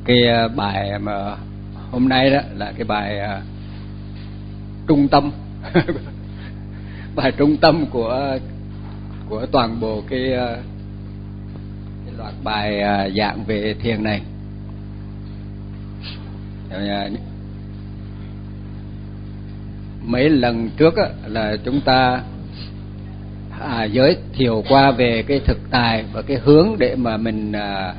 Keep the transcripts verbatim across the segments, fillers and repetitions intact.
Cái bài mà hôm nay đó là cái bài uh, trung tâm bài trung tâm của của toàn bộ cái, uh, cái loạt bài uh, giảng về thiền này. Uh, mấy lần trước á, là chúng ta à, giới thiệu qua về cái thực tại và cái hướng để mà mình à,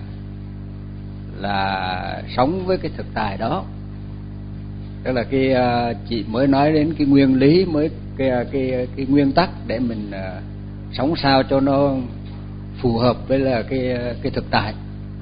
là sống với cái thực tại đó. Tức là cái à, chị mới nói đến cái nguyên lý, mới cái cái cái nguyên tắc để mình à, sống sao cho nó phù hợp với là cái cái thực tại.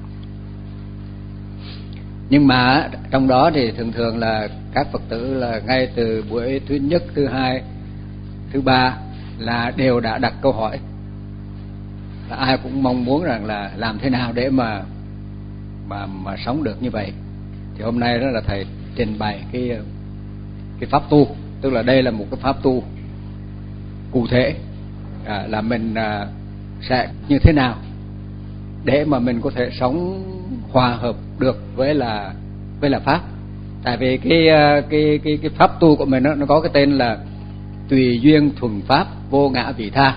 Nhưng mà trong đó thì thường thường là các Phật tử là ngay từ buổi thứ nhất, thứ hai, thứ ba là đều đã đặt câu hỏi, là ai cũng mong muốn rằng là làm thế nào để mà mà mà sống được như vậy. Thì hôm nay đó là thầy trình bày cái cái pháp tu, tức là đây là một cái pháp tu cụ thể, à, là mình à, sẽ như thế nào để mà mình có thể sống hòa hợp được với là với là pháp. Tại vì cái cái cái cái pháp tu của mình đó, nó có cái tên là tùy duyên thuần pháp vô ngã vị tha.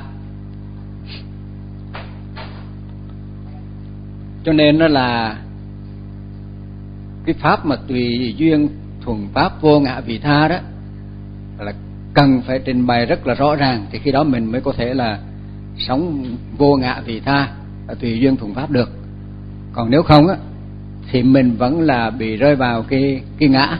Cho nên nó là cái pháp mà tùy duyên thuần pháp vô ngã vị tha đó là cần phải trình bày rất là rõ ràng, thì khi đó mình mới có thể là sống vô ngã vị tha, tùy duyên thuần pháp được. Còn nếu không á thì mình vẫn là bị rơi vào cái cái ngã.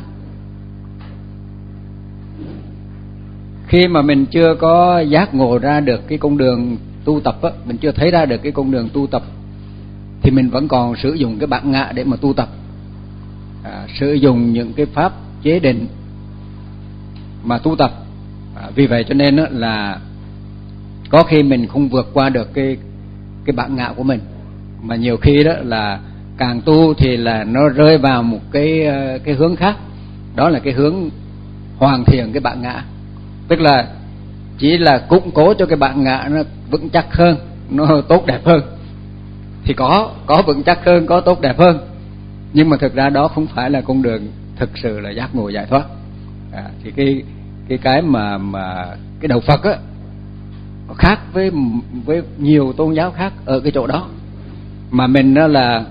Khi mà mình chưa có giác ngộ ra được cái con đường tu tập á, mình chưa thấy ra được cái con đường tu tập, thì mình vẫn còn sử dụng cái bản ngã để mà tu tập, à, sử dụng những cái pháp chế định mà tu tập. À, vì vậy cho nên á, là có khi mình không vượt qua được cái cái bản ngã của mình, mà nhiều khi đó là càng tu thì là nó rơi vào một cái cái hướng khác, đó là cái hướng hoàn thiện cái bản ngã, tức là chỉ là củng cố cho cái bản ngã nó vững chắc hơn, nó tốt đẹp hơn. Thì có có vững chắc hơn, có tốt đẹp hơn, nhưng mà thực ra đó không phải là con đường thực sự là giác ngộ giải thoát. À, thì cái cái cái mà mà cái đạo Phật á nó khác với với nhiều tôn giáo khác ở cái chỗ đó, mà mình đó là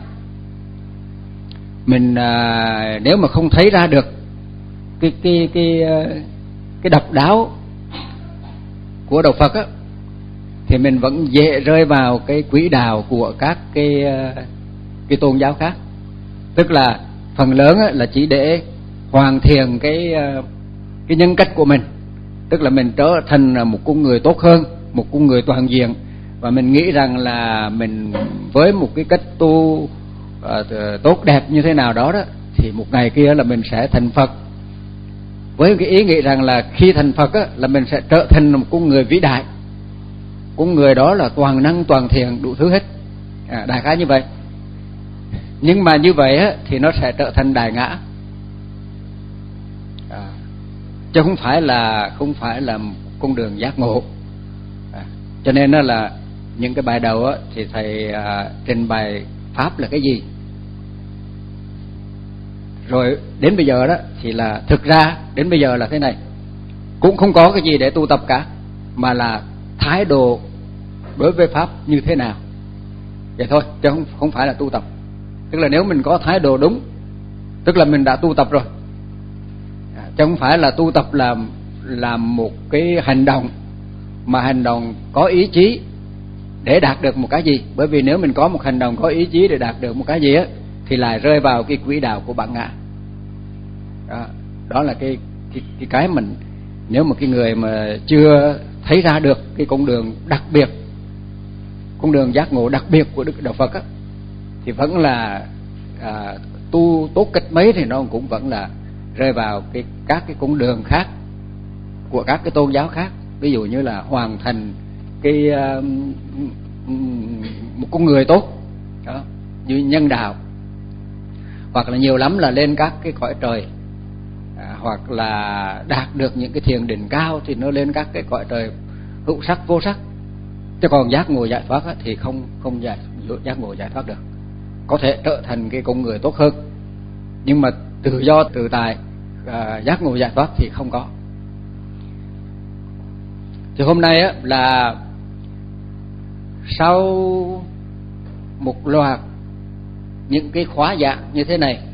mình à, nếu mà không thấy ra được cái cái cái cái độc đáo của đạo Phật á, thì mình vẫn dễ rơi vào cái quỹ đạo của các cái cái tôn giáo khác. Tức là phần lớn á, là chỉ để hoàn thiện cái cái nhân cách của mình, tức là mình trở thành một con người tốt hơn, một con người toàn diện, và mình nghĩ rằng là mình với một cái cách tu À, tốt đẹp như thế nào đó đó thì một ngày kia là mình sẽ thành Phật, với cái ý nghĩ rằng là khi thành Phật á, là mình sẽ trở thành một con người vĩ đại, con người đó là toàn năng toàn thiện đủ thứ hết, à, đại khái như vậy. Nhưng mà như vậy á, thì nó sẽ trở thành đại ngã, à, chứ không phải là không phải là con đường giác ngộ. À, cho nên đó là những cái bài đầu á, thì thầy à, trình bày pháp là cái gì. Rồi đến bây giờ đó thì là thực ra đến bây giờ là thế này, cũng không có cái gì để tu tập cả, mà là thái độ đối với pháp như thế nào vậy thôi, chứ không không phải là tu tập. Tức là nếu mình có thái độ đúng, tức là mình đã tu tập rồi, à, chứ không phải là tu tập làm làm một cái hành động mà hành động có ý chí để đạt được một cái gì. Bởi vì nếu mình có một hành động có ý chí để đạt được một cái gì á, thì lại rơi vào cái quỹ đạo của bản ngã. Đó, đó là cái cái cái cái mình, nếu mà cái người mà chưa thấy ra được cái con đường đặc biệt, con đường giác ngộ đặc biệt của Đức Đạo Phật á, thì vẫn là à, tu tốt cách mấy thì nó cũng vẫn là rơi vào cái các cái con đường khác của các cái tôn giáo khác. Ví dụ như là hoàn thành cái uh, một con người tốt đó, như nhân đạo, hoặc là nhiều lắm là lên các cái cõi trời, à, hoặc là đạt được những cái thiền định cao thì nó lên các cái cõi trời hữu sắc vô sắc. Chứ còn giác ngộ giải thoát thì không không giải giác ngộ giải thoát được. Có thể trở thành cái con người tốt hơn, nhưng mà tự do tự tại, à, giác ngộ giải thoát thì không có. Thì hôm nay á, là sau một loạt những cái khóa giảng như thế này,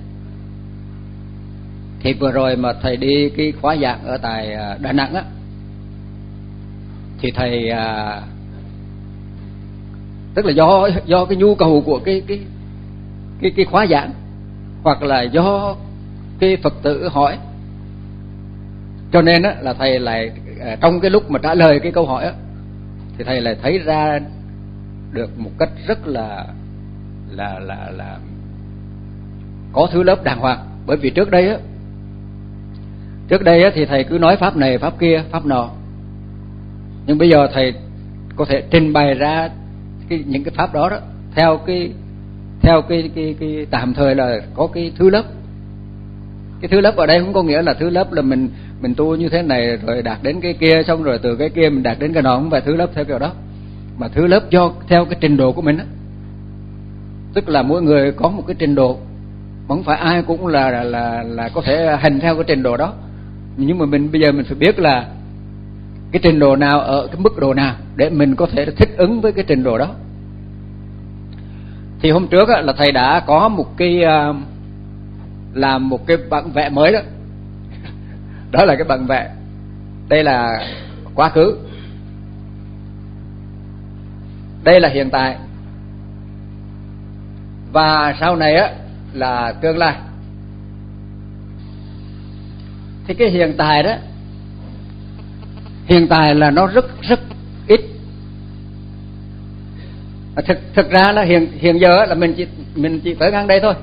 thì vừa rồi mà thầy đi cái khóa giảng ở tại Đà Nẵng á, thì thầy à, tức là do do cái nhu cầu của cái cái cái cái khóa giảng, hoặc là do cái Phật tử hỏi, cho nên á là thầy lại trong cái lúc mà trả lời cái câu hỏi á, thì thầy lại thấy ra được một cách rất là là là là có thứ lớp đàng hoàng. Bởi vì trước đây á, trước đây á thì thầy cứ nói pháp này pháp kia pháp nọ, nhưng bây giờ thầy có thể trình bày ra cái những cái pháp đó đó theo cái theo cái cái cái tạm thời là có cái thứ lớp. Cái thứ lớp ở đây không có nghĩa là thứ lớp là mình mình tu như thế này rồi đạt đến cái kia, xong rồi từ cái kia mình đạt đến cái nọ, không phải thứ lớp theo kiểu đó, mà thứ lớp do theo cái trình độ của mình á. Tức là mỗi người có một cái trình độ, không phải ai cũng là là là, là có thể hành theo cái trình độ đó. Nhưng mà mình bây giờ mình phải biết là cái trình độ nào ở cái mức độ nào để mình có thể thích ứng với cái trình độ đó. Thì hôm trước á, là thầy đã có một cái uh, làm một cái bản vẽ mới đó. Đó là cái bản vẽ. Đây là quá khứ, đây là hiện tại, và sau này á là tương lai. Thì cái hiện tại đó, hiện tại là nó rất rất ít. Thực thực ra là hiện hiện giờ là mình chỉ mình chỉ tới ngang đây thôi,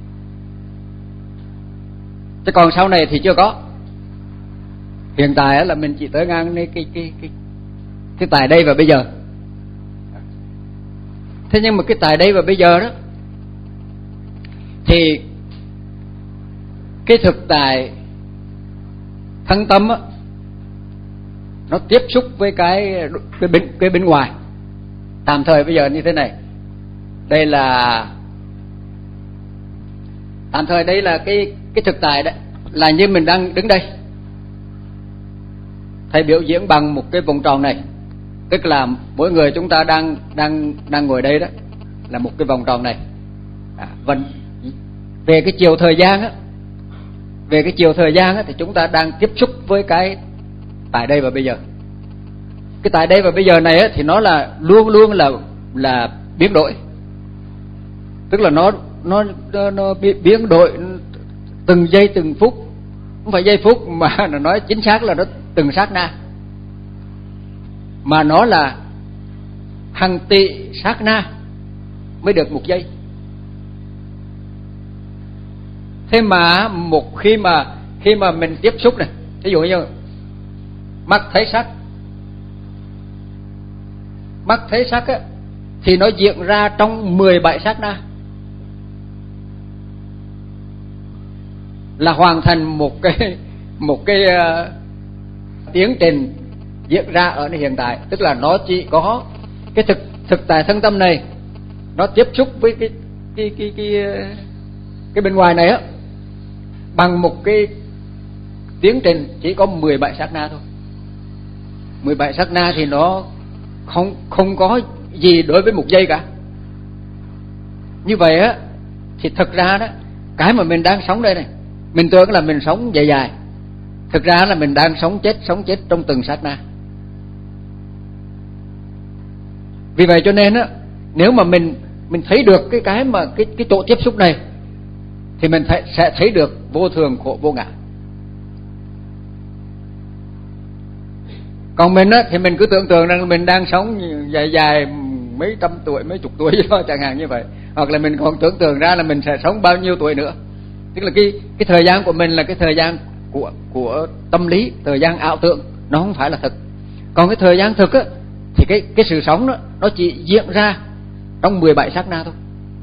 chứ còn sau này thì chưa có. Hiện tại là mình chỉ tới ngang cái cái cái cái cái tại đây và bây giờ. Thế nhưng mà cái tại đây và bây giờ đó, thì cái thực tại thân tâm á, nó tiếp xúc với cái cái bên cái bên ngoài. Tạm thời bây giờ như thế này, đây là tạm thời đây là cái cái thực tại đấy, là như mình đang đứng đây. Thầy biểu diễn bằng một cái vòng tròn này, tức là mỗi người chúng ta đang đang đang ngồi đây đó là một cái vòng tròn này. À, vẫn về cái chiều thời gian á, về cái chiều thời gian á, thì chúng ta đang tiếp xúc với cái tại đây và bây giờ. Cái tại đây và bây giờ này á, thì nó là luôn luôn là là biến đổi, tức là nó nó nó, nó biến đổi từng giây từng phút, không phải giây phút mà nó nói chính xác là nó từng sát na, mà nó là hàng tỷ sát na mới được một giây. Thế mà một khi mà khi mà mình tiếp xúc này, ví dụ như mắt thấy sắc, mắt thấy sắc á, thì nó diễn ra trong mười bảy sát na, là hoàn thành một cái một cái uh, tiến trình diễn ra ở hiện tại. Tức là nó chỉ có cái thực thực tại thân tâm này, nó tiếp xúc với cái cái cái cái cái bên ngoài này á, bằng một cái tiến trình chỉ có mười bảy sát na thôi. mười bảy sát na thì nó không không có gì đối với một giây cả. Như vậy á, thì thực ra đó, cái mà mình đang sống đây này, mình tưởng là mình sống dài dài, thực ra là mình đang sống chết sống chết trong từng sát na. Vì vậy cho nên á, nếu mà mình mình thấy được cái cái mà cái cái chỗ tiếp xúc này, thì mình thấy, sẽ thấy được vô thường khổ vô ngã. Còn mình á, thì mình cứ tưởng tượng rằng mình đang sống dài dài mấy trăm tuổi, mấy chục tuổi đó, chẳng hạn như vậy. Hoặc là mình còn tưởng tượng ra là mình sẽ sống bao nhiêu tuổi nữa. Tức là cái cái thời gian của mình là cái thời gian của của tâm lý, thời gian ảo tưởng, nó không phải là thực. Còn cái thời gian thực á, thì cái cái sự sống đó nó chỉ diễn ra trong mười bảy sát na thôi.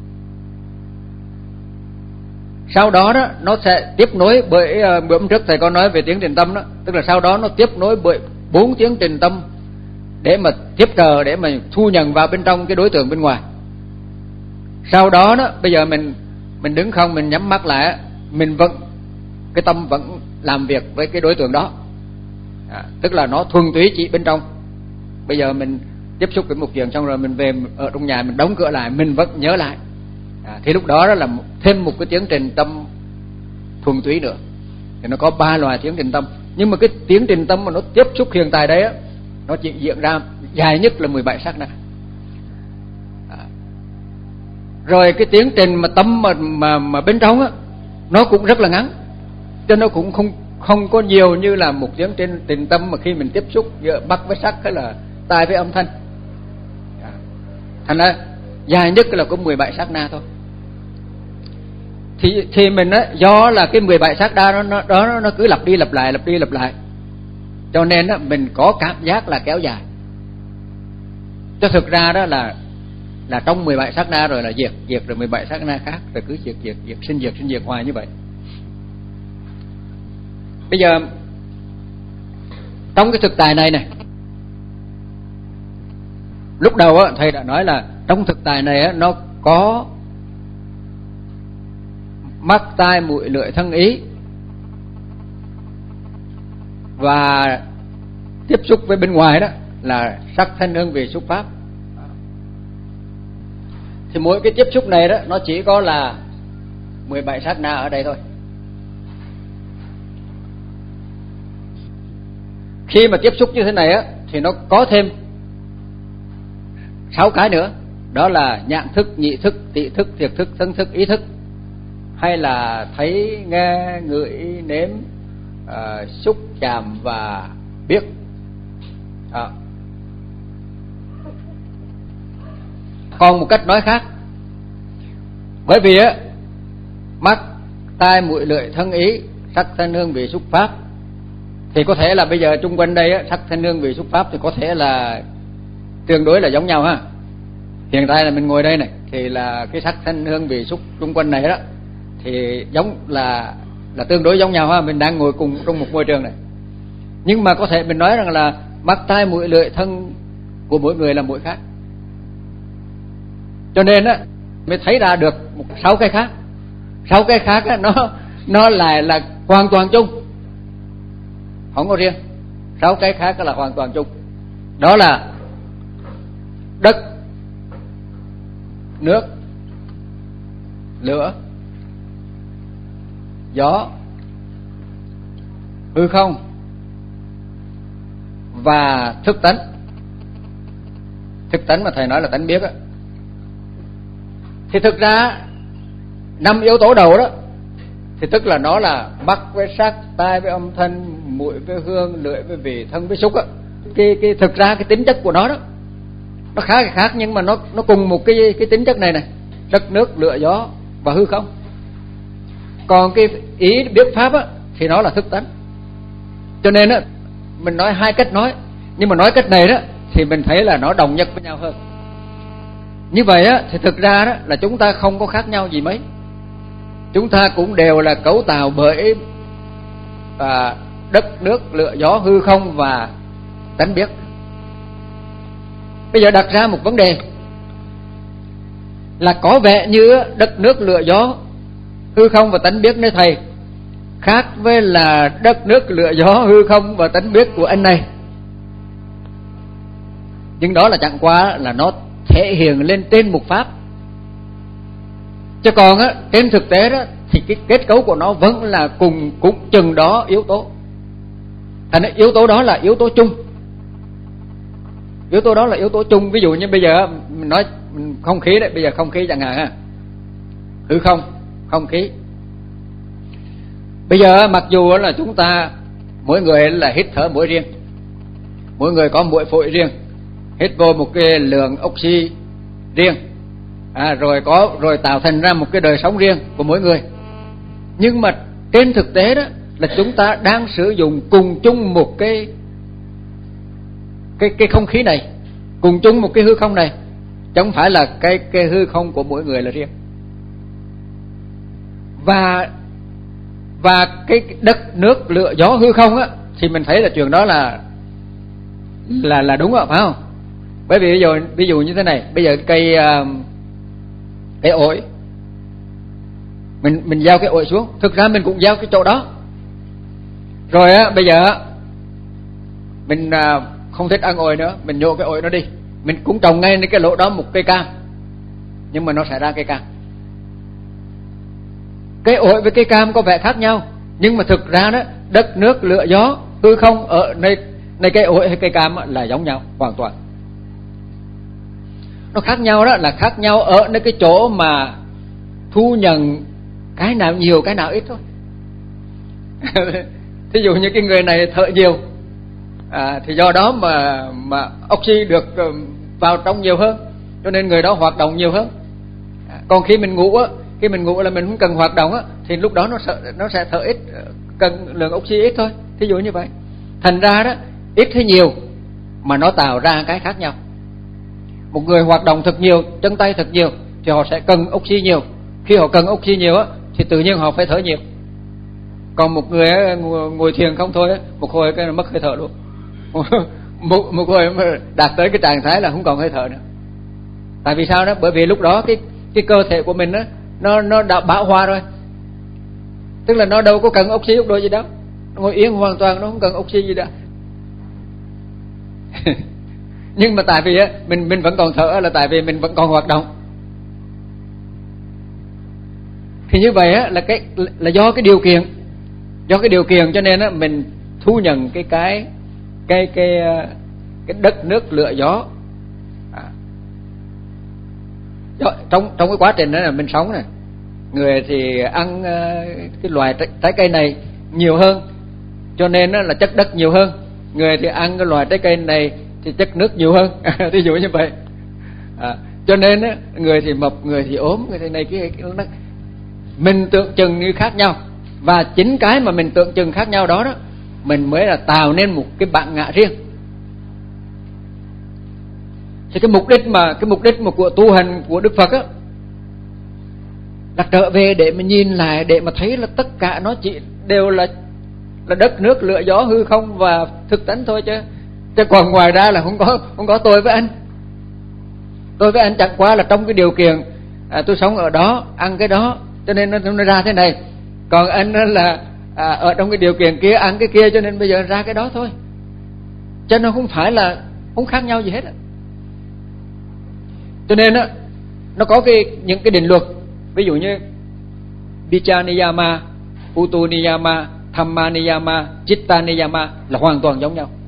Sau đó đó nó sẽ tiếp nối bởi uh, bữa hôm trước thầy có nói về tiến trình tâm đó, tức là sau đó nó tiếp nối bởi bốn tiến trình tâm để mà tiếp trợ, để mà thu nhận vào bên trong cái đối tượng bên ngoài. Sau đó đó bây giờ mình mình đứng không, mình nhắm mắt lại, mình vẫn cái tâm vẫn làm việc với cái đối tượng đó, à, tức là nó thuần túy chỉ bên trong. Bây giờ mình tiếp xúc với một chuyện xong rồi mình về ở trong nhà mình đóng cửa lại, mình vẫn nhớ lại, à, thì lúc đó đó là thêm một cái tiến trình tâm thuần túy nữa. Thì nó có ba loại tiến trình tâm, nhưng mà cái tiến trình tâm mà nó tiếp xúc hiện tại đấy á, nó chỉ diễn ra dài nhất là mười bảy sát na. À, rồi cái tiến trình mà tâm mà mà mà bên trong á, nó cũng rất là ngắn, cho nó cũng không không có nhiều như là một tiến trình tình tâm mà khi mình tiếp xúc giữa mắt với sắc hay là tai với âm thanh. À, thành ra dài nhất là có mười bảy sát na thôi. Thì thì mình á, do là cái mười bảy sát na đó nó đó nó cứ lặp đi lặp lại lặp đi lặp lại, cho nên á mình có cảm giác là kéo dài. Cho thực ra đó là là trong mười bảy sát na rồi là diệt diệt rồi mười bảy sát na khác, rồi cứ diệt diệt diệt sinh diệt sinh diệt hoài như vậy. Bây giờ trong cái thực tại này này, lúc đầu á thầy đã nói là trong thực tại này á, nó có mắt tai mũi lưỡi thân ý, và tiếp xúc với bên ngoài đó là sắc thanh hương vị xúc pháp. Thì mỗi cái tiếp xúc này đó nó chỉ có là mười bảy sát na ở đây thôi. Khi mà tiếp xúc như thế này á thì nó có thêm sáu cái nữa, đó là nhãn thức, nhị thức, tị thức, thiệt thức, thân thức, ý thức, hay là thấy, nghe, ngửi, nếm, uh, xúc, chạm và biết. À. Còn một cách nói khác, bởi vì á mắt, tai, mũi, lưỡi, thân, ý, sắc, thanh, hương, vị, xúc, pháp, thì có thể là bây giờ chung quanh đây á, sắc, thanh, hương, vị, xúc, pháp thì có thể là tương đối là giống nhau ha. Hiện tại là mình ngồi đây này thì là cái sắc, thanh, hương, vị, xúc chung quanh này đó thì giống là là tương đối giống nhau ha, mình đang ngồi cùng trong một môi trường này. Nhưng mà có thể mình nói rằng là mắt, tai, mũi, lưỡi, thân của mỗi người là mỗi khác. Cho nên á mới thấy ra được một sáu cái khác. Sáu cái khác á, nó nó lại là hoàn toàn chung, không có riêng. Sáu cái khác là hoàn toàn chung. Đó là đất, nước, lửa, gió, hư không và thức tánh. Thức tánh mà thầy nói là tánh biết á. Thì thực ra năm yếu tố đầu đó thì tức là nó là mắt với sắc, tai với âm thanh, mũi với hương, lưỡi với vị, thân với xúc á. Cái cái thực ra cái tính chất của nó đó nó khá là khác, nhưng mà nó nó cùng một cái cái tính chất này này, đất, nước, lửa, gió và hư không. Còn cái ý biết pháp á thì nó là thức tánh. Cho nên á mình nói hai cách nói, nhưng mà nói cách này đó thì mình thấy là nó đồng nhất với nhau hơn. Như vậy á thì thực ra đó là chúng ta không có khác nhau gì mấy. Chúng ta cũng đều là cấu tạo bởi à, đất, nước, lửa, gió, hư không và tánh biết. Bây giờ đặt ra một vấn đề là có vẻ như đất, nước, lửa, gió, hư không và tánh biết nơi thầy khác với là đất, nước, lửa, gió, hư không và tánh biết của anh này. Nhưng đó là chẳng qua là nó thể hiện lên trên một pháp. Chứ còn á trên thực tế đó thì cái kết cấu của nó vẫn là cùng cũng chừng đó yếu tố. Thành ra yếu tố đó là yếu tố chung. Yếu tố đó là yếu tố chung. Ví dụ như bây giờ mình nói không khí đấy, bây giờ không khí chẳng hạn ha, hư không, không khí. Bây giờ mặc dù là chúng ta mỗi người là hít thở mũi riêng, mỗi người có mũi phổi riêng, hít vô một cái lượng oxy riêng, à, rồi có rồi tạo thành ra một cái đời sống riêng của mỗi người. Nhưng mà trên thực tế đó là chúng ta đang sử dụng cùng chung một cái cái cái không khí này, cùng chung một cái hư không này, chứ không phải là cái cái hư không của mỗi người là riêng. Và và cái đất, nước, lửa, gió, hư không á thì mình thấy là chuyện đó là là là đúng rồi, phải không? Bởi vì ví dụ ví dụ như thế này, bây giờ cây cây ổi mình mình gieo cái ổi xuống, thực ra mình cũng gieo cái chỗ đó. Rồi á, bây giờ mình à, không thích ăn ổi nữa, mình nhổ cái ổi nó đi, mình cũng trồng ngay cái lỗ đó một cây cam, nhưng mà nó sẽ ra cây cam. Cây ổi với cây cam có vẻ khác nhau, nhưng mà thực ra đó, đất nước lửa gió hư không ở nơi nơi cây ổi hay cây cam là giống nhau hoàn toàn. Nó khác nhau đó là khác nhau ở nơi cái chỗ mà thu nhận cái nào nhiều cái nào ít thôi. Thí dụ như cái người này thở nhiều à, thì do đó mà mà oxy được vào trong nhiều hơn, cho nên người đó hoạt động nhiều hơn. À, còn khi mình ngủ á, khi mình ngủ là mình không cần hoạt động á, thì lúc đó nó sợ nó sẽ thở ít, cần lượng oxy ít thôi. Thí dụ như vậy. Thành ra đó, ít hay nhiều mà nó tạo ra cái khác nhau. Một người hoạt động thật nhiều, chân tay thật nhiều thì họ sẽ cần oxy nhiều. Khi họ cần oxy nhiều á thì tự nhiên họ phải thở nhiều. Còn một người ngồi, ngồi thiền không thôi á, một hồi cái mất hơi thở luôn. một, một hồi mà đạt tới cái trạng thái là không còn hơi thở nữa. Tại vì sao đó? Bởi vì lúc đó cái cái cơ thể của mình á, nó nó đã bão hòa rồi. Tức là nó đâu có cần oxy lúc đó gì đâu, nó ngồi yên hoàn toàn, nó không cần oxy gì đâu. Nhưng mà tại vì á, mình mình vẫn còn thở là tại vì mình vẫn còn hoạt động. Thì như vậy á, là cái là do cái điều kiện, do cái điều kiện cho nên á, mình thu nhận cái cái cái cái cái đất nước lửa gió. À. Trong trong cái quá trình đó là mình sống này, người thì ăn cái loài trái, trái cây này nhiều hơn, cho nên là chất đất nhiều hơn. Người thì ăn cái loài trái cây này thì chất nước nhiều hơn. Ví dụ như vậy. À, cho nên á, người thì mập, người thì ốm, người thì này kia, cái mình tượng trưng như khác nhau. Và chính cái mà mình tượng trưng khác nhau đó đó, mình mới là tạo nên một cái bản ngã riêng. Thì cái mục đích mà cái mục đích mà của tu hành của Đức Phật á, là trở về để mà nhìn lại, để mà thấy là tất cả nó chỉ đều là là đất nước lửa gió hư không và thực tánh thôi, chứ chứ còn ngoài ra là không có không có tôi với anh. Tôi với anh chẳng qua là trong cái điều kiện à, tôi sống ở đó, ăn cái đó, cho nên nó, nó ra thế này. Còn anh là à, ở trong cái điều kiện kia, ăn cái kia, cho nên bây giờ ra cái đó thôi. Cho nó không phải là không khác nhau gì hết. Cho nên á, nó có cái những cái định luật, ví dụ như Vicca Niyama, Utu Niyama, Dhamma Niyama, Chitta Niyama là hoàn toàn giống nhau.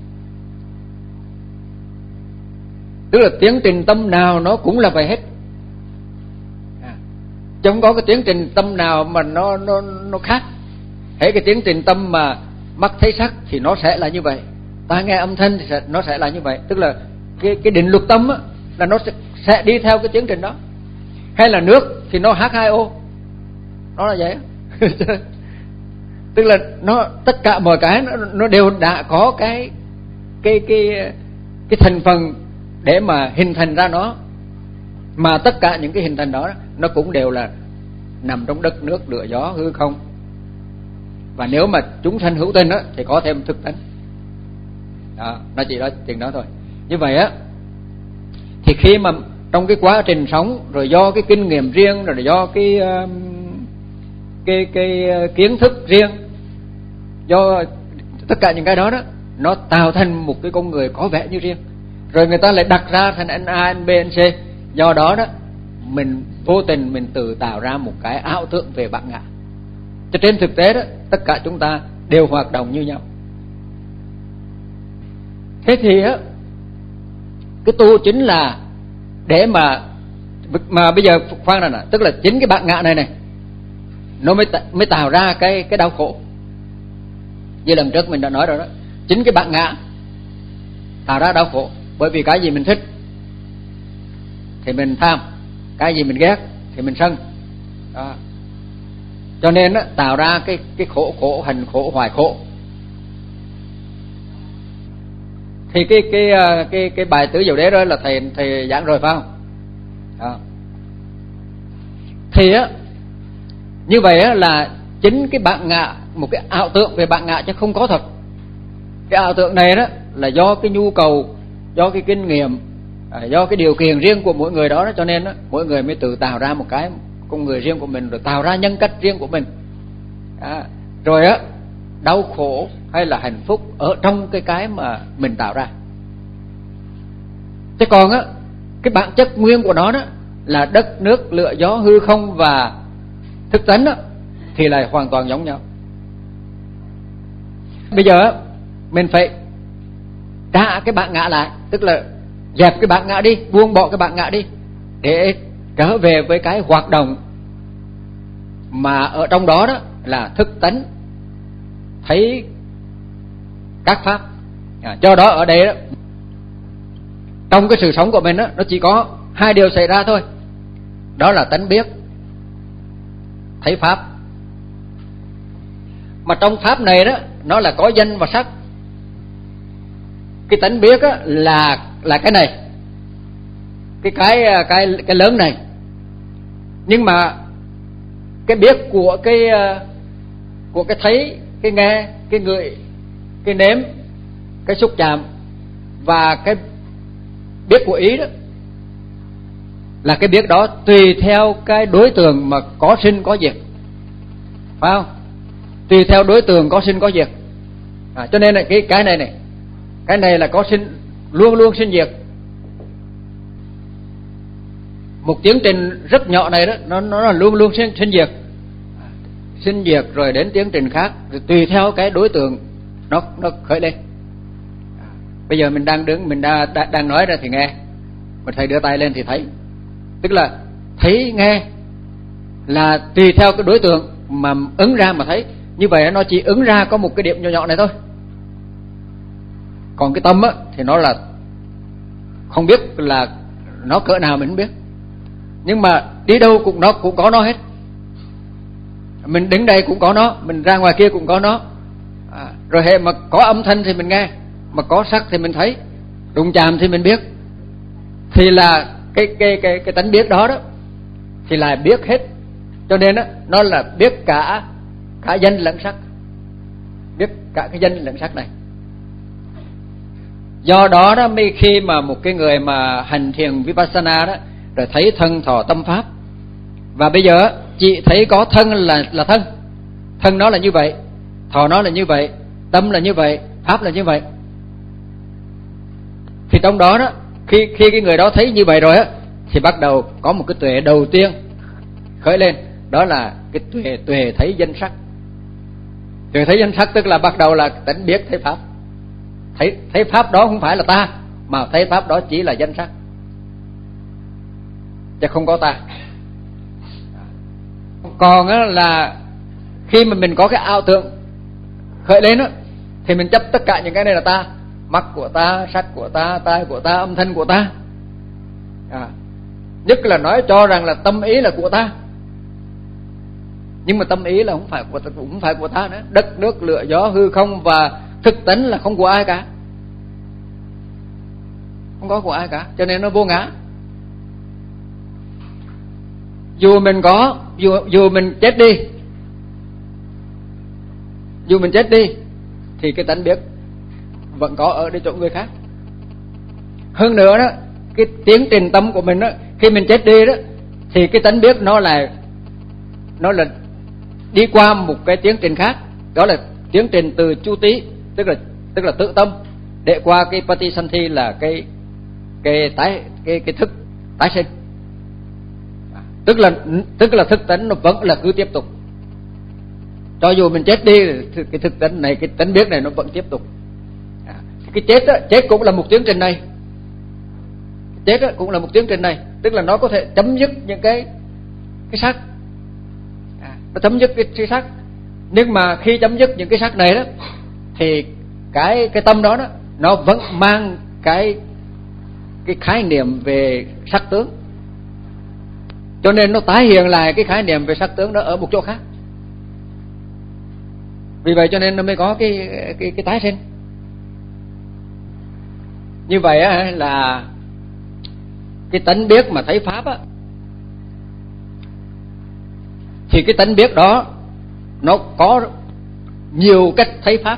Tức là tiến trình tâm nào nó cũng là vậy hết. À, chứ không có cái tiến trình tâm nào mà nó nó nó khác. Hễ cái tiến trình tâm mà mắt thấy sắc thì nó sẽ là như vậy, tai nghe âm thanh thì sẽ, nó sẽ là như vậy. Tức là cái cái định luật tâm á, là nó sẽ, sẽ đi theo cái tiến trình đó. Hay là nước thì nó hát hai o, nó là vậy. Tức là nó tất cả mọi cái nó, nó đều đã có cái cái cái cái thành phần để mà hình thành ra nó, mà tất cả những cái hình thành đó nó cũng đều là nằm trong đất nước lửa gió hư không. Và nếu mà chúng sanh hữu tình á thì có thêm thực tánh. Đó, nó chỉ đó chừng đó thôi. Như vậy á, thì khi mà trong cái quá trình sống, rồi do cái kinh nghiệm riêng, rồi do cái cái cái kiến thức riêng, do tất cả những cái đó đó, nó tạo thành một cái con người có vẻ như riêng. Rồi người ta lại đặt ra thành anh A, anh B, anh C. Do đó đó, mình vô tình mình tự tạo ra một cái ảo tưởng về bản ngã. Cho trên thực tế đó, tất cả chúng ta đều hoạt động như nhau. Thế thì á, cái tu chính là để mà mà bây giờ khoan này nè, tức là chính cái bản ngã này này nó mới mới tạo ra cái cái đau khổ. Như lần trước mình đã nói rồi đó, chính cái bản ngã tạo ra đau khổ. Bởi vì cái gì mình thích thì mình tham, cái gì mình ghét thì mình sân. Đó. Cho nên đó, tạo ra cái cái khổ khổ hành khổ hoài khổ. Thì cái cái cái cái bài tứ diệu đế đó là thầy thầy giảng rồi phải không? Đó. Thì á, như vậy á là chính cái bản ngã, một cái ảo tưởng về bản ngã chứ không có thật. Cái ảo tưởng này đó là do cái nhu cầu, do cái kinh nghiệm, do cái điều kiện riêng của mỗi người đó, cho nên đó, mỗi người mới tự tạo ra một cái con người riêng của mình, rồi tạo ra nhân cách riêng của mình. À, rồi á, đau khổ hay là hạnh phúc ở trong cái cái mà mình tạo ra. Chứ còn á, cái bản chất nguyên của nó đó là đất nước lửa gió hư không và thức tánh đó, thì lại hoàn toàn giống nhau. Bây giờ á, mình phải trả cái bản ngã lại, tức là dẹp cái bản ngã đi, buông bỏ cái bản ngã đi, để trở về với cái hoạt động mà ở trong đó đó là thức tánh thấy các pháp. À, do đó ở đây đó, trong cái sự sống của mình đó, nó chỉ có hai điều xảy ra thôi. Đó là tánh biết thấy pháp. Mà trong pháp này đó, nó là có danh và sắc. Cái tánh biết á, là là cái này, cái cái cái cái lớn này. Nhưng mà cái biết của cái của cái thấy, cái nghe, cái ngửi, cái nếm, cái xúc chạm và cái biết của ý đó, là cái biết đó tùy theo cái đối tượng mà có sinh có diệt, phải không? Tùy theo đối tượng có sinh có diệt. À, cho nên là cái cái này này, cái này là có sinh, luôn luôn sinh diệt. Một tiến trình rất nhỏ này đó, nó nó là luôn luôn sinh, sinh diệt, sinh diệt rồi đến tiến trình khác, rồi tùy theo cái đối tượng nó nó khởi lên. À, bây giờ mình đang đứng, mình đang đang nói ra thì nghe, mà thầy đưa tay lên thì thấy, tức là thấy nghe là tùy theo cái đối tượng mà ứng ra mà thấy. Như vậy nó chỉ ứng ra có một cái điểm nhỏ nhỏ này thôi. Còn cái tâm á thì nó là không biết là nó cỡ nào mình không biết, nhưng mà đi đâu cũng nó cũng có nó hết. Mình đứng đây cũng có nó, mình ra ngoài kia cũng có nó. À, rồi hệ mà có âm thanh thì mình nghe, mà có sắc thì mình thấy, đụng chạm thì mình biết. Thì là cái cái cái cái tánh biết đó đó thì là biết hết. Cho nên đó, nó là biết cả cả danh lẫn sắc, biết cả cái danh lẫn sắc này. Do đó đó, mới khi mà một cái người mà hành thiền Vipassana đó, rồi thấy thân thọ tâm pháp, và bây giờ chị thấy có thân là là thân, thân nó là như vậy, thọ nó là như vậy, tâm là như vậy, pháp là như vậy. Thì trong đó đó, khi khi cái người đó thấy như vậy rồi á, thì bắt đầu có một cái tuệ đầu tiên khởi lên, đó là cái tuệ tuệ thấy danh sắc. Tuệ thấy danh sắc tức là bắt đầu là tánh biết thấy pháp. Thấy thấy pháp đó không phải là ta, mà thấy pháp đó chỉ là danh sắc, chứ không có ta. Còn á là khi mà mình có cái ảo tưởng khởi lên á, thì mình chấp tất cả những cái này là ta, mắt của ta, sắc của ta, tai của ta, âm thanh của ta. À, nhất là nói cho rằng là tâm ý là của ta, nhưng mà tâm ý là không phải của ta, cũng không phải của ta nữa. Đất nước lửa gió hư không và thực tánh là không của ai cả, không có của ai cả, cho nên nó vô ngã. Dù mình có, dù dù mình chết đi, dù mình chết đi, thì cái tánh biết vẫn có ở đây chỗ người khác. Hơn nữa đó, cái tiến trình tâm của mình đó, khi mình chết đi đó, thì cái tánh biết nó là nó là đi qua một cái tiến trình khác, đó là tiến trình từ chu tí, tức là tức là tự tâm, để qua cái patisanthi là cái cái tái cái cái thức tái sinh. Tức là tức là thức tánh nó vẫn là cứ tiếp tục. Cho dù mình chết đi, cái thức tánh này, cái tánh biết này nó vẫn tiếp tục. À, cái chết đó, chết cũng là một tiến trình này. Chết đó, cũng là một tiến trình này, tức là nó có thể chấm dứt những cái cái sắc. À, nó chấm dứt cái, cái sắc. Nhưng mà khi chấm dứt những cái sắc này đó, thì cái cái tâm đó đó nó vẫn mang cái cái khái niệm về sắc tướng. Cho nên nó tái hiện lại cái khái niệm về sắc tướng đó ở một chỗ khác. Vì vậy cho nên nó mới có cái cái cái tái sinh. Như vậy á, là cái tánh biết mà thấy pháp á, thì cái tánh biết đó nó có nhiều cách thấy pháp.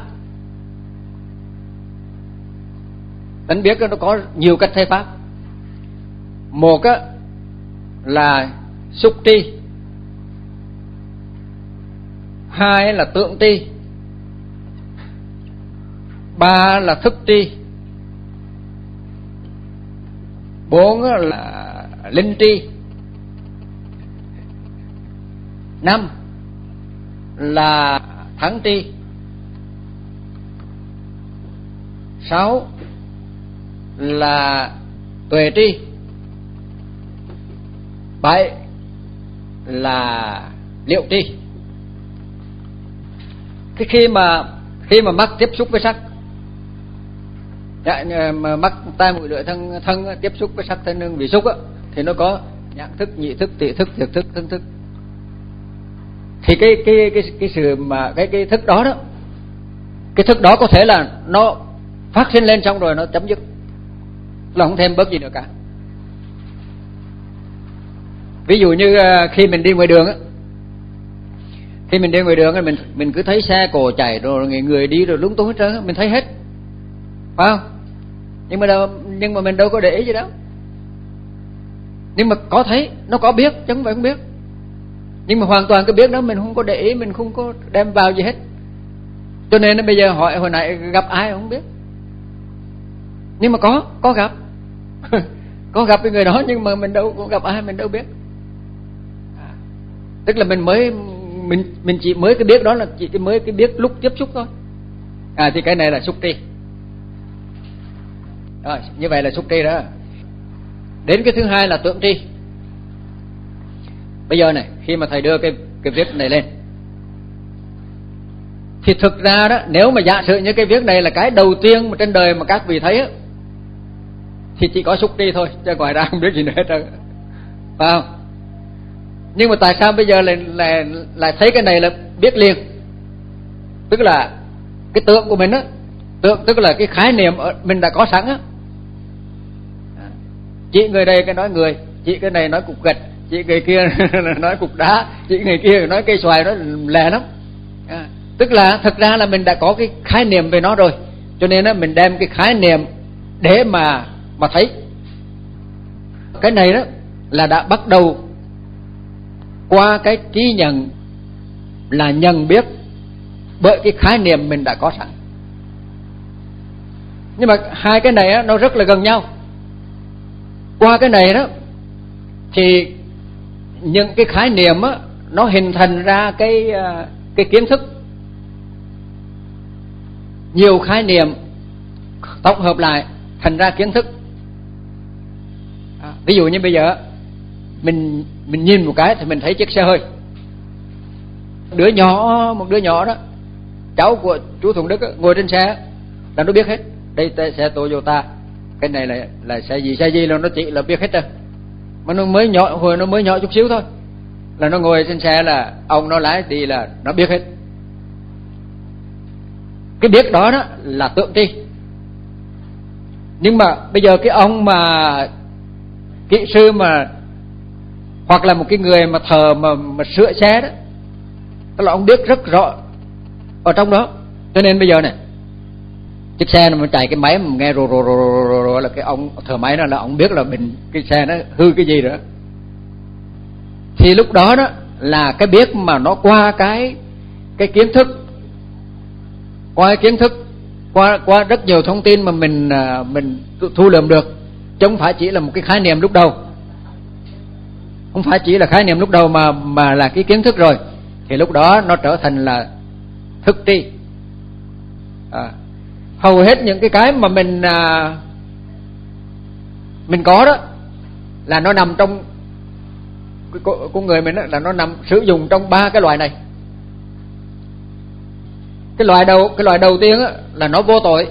Tánh biết đó, nó có nhiều cách thấy pháp. Một á là xúc tri, hai là tượng tri, ba là thức tri, bốn là linh tri, năm là thắng tri, sáu là tuệ tri, bảy là liệu tri. Cái khi mà khi mà mắt tiếp xúc với sắc, dạ, mà mắt tai mũi lưỡi thân thân tiếp xúc với sắc thân hương vị xúc á, thì nó có nhãn thức, nhị thức, tỷ thức, thiệt thức, thân thức. Thì cái cái cái cái sự mà cái cái thức đó đó, cái thức đó có thể là nó phát sinh lên xong rồi nó chấm dứt, là không thêm bớt gì nữa cả. Ví dụ như khi mình đi ngoài đường á, khi mình đi ngoài đường mình mình cứ thấy xe cộ chạy rồi người người đi rồi lúng túng hết trơn, mình thấy hết, phải không? Nhưng mà đâu, nhưng mà mình đâu có để ý gì đâu. Nhưng mà có thấy, nó có biết chứ không phải không biết. Nhưng mà hoàn toàn cái biết đó mình không có để ý, mình không có đem vào gì hết. Cho nên nó bây giờ hỏi hồi nãy gặp ai không biết. Nhưng mà có, có gặp có gặp cái người đó, nhưng mà mình đâu có gặp ai, mình đâu biết. À, tức là mình mới mình mình chỉ mới cái biết đó là chỉ cái mới cái biết lúc tiếp xúc thôi. À thì cái này là xúc tri. Rồi, như vậy là xúc tri đó. Đến cái thứ hai là tượng tri. Bây giờ này, khi mà thầy đưa cái cái viết này lên, thì thực ra đó, nếu mà giả sử như cái viết này là cái đầu tiên mà trên đời mà các vị thấy á, thì chỉ có xúc tri thôi, chứ ngoài ra không biết gì nữa hết trơn, phải không? Nhưng mà tại sao bây giờ lại lại lại thấy cái này là biết liền? Tức là cái tượng của mình á, tượng tức là cái khái niệm mình đã có sẵn á. Chị người đây cái nói người, chị cái này nói cục gạch, chị người kia nói cục đá, chị người kia nói cây xoài, nói lè lắm. À, tức là thật ra là mình đã có cái khái niệm về nó rồi, cho nên á mình đem cái khái niệm để mà mà thấy. Cái này đó là đã bắt đầu qua cái trí nhận, là nhận biết bởi cái khái niệm mình đã có sẵn. Nhưng mà hai cái này á, nó rất là gần nhau. Qua cái này đó thì những cái khái niệm á, nó hình thành ra cái cái kiến thức. Nhiều khái niệm tổng hợp lại thành ra kiến thức. À, ví dụ như bây giờ mình mình nhìn một cái thì mình thấy chiếc xe hơi. Đứa nhỏ, một đứa nhỏ đó, cháu của chú Thuận Đức đó, ngồi trên xe là nó biết hết. Đây xe Toyota, cái này là là xe gì xe gì là nó chỉ là biết hết rồi. Mà nó mới nhỏ, hồi nó mới nhỏ chút xíu thôi là nó ngồi trên xe, là ông nó lái đi là nó biết hết. Cái biết đó đó là tượng tri. Nhưng mà bây giờ cái ông mà kỹ sư mà, hoặc là một cái người mà thợ mà, mà sửa xe đó, tức là ông biết rất rõ ở trong đó. Cho nên bây giờ này, chiếc xe mà chạy cái máy mà nghe rồ rồ rồ rồ rồ là cái ông thợ máy đó là ông biết là mình cái xe nó hư cái gì nữa. Thì lúc đó đó là cái biết mà nó qua cái cái kiến thức, qua cái kiến thức, qua qua rất nhiều thông tin mà mình mình thu lượm được, chứ không phải chỉ là một cái khái niệm lúc đầu. Không phải chỉ là khái niệm lúc đầu mà mà là cái kiến thức rồi, thì lúc đó nó trở thành là thức tri. À, hầu hết những cái cái mà mình à, mình có đó là nó nằm trong con người mình đó, là nó nằm sử dụng trong ba cái loại này. Cái loại đầu cái loại đầu tiên á, là nó vô tội.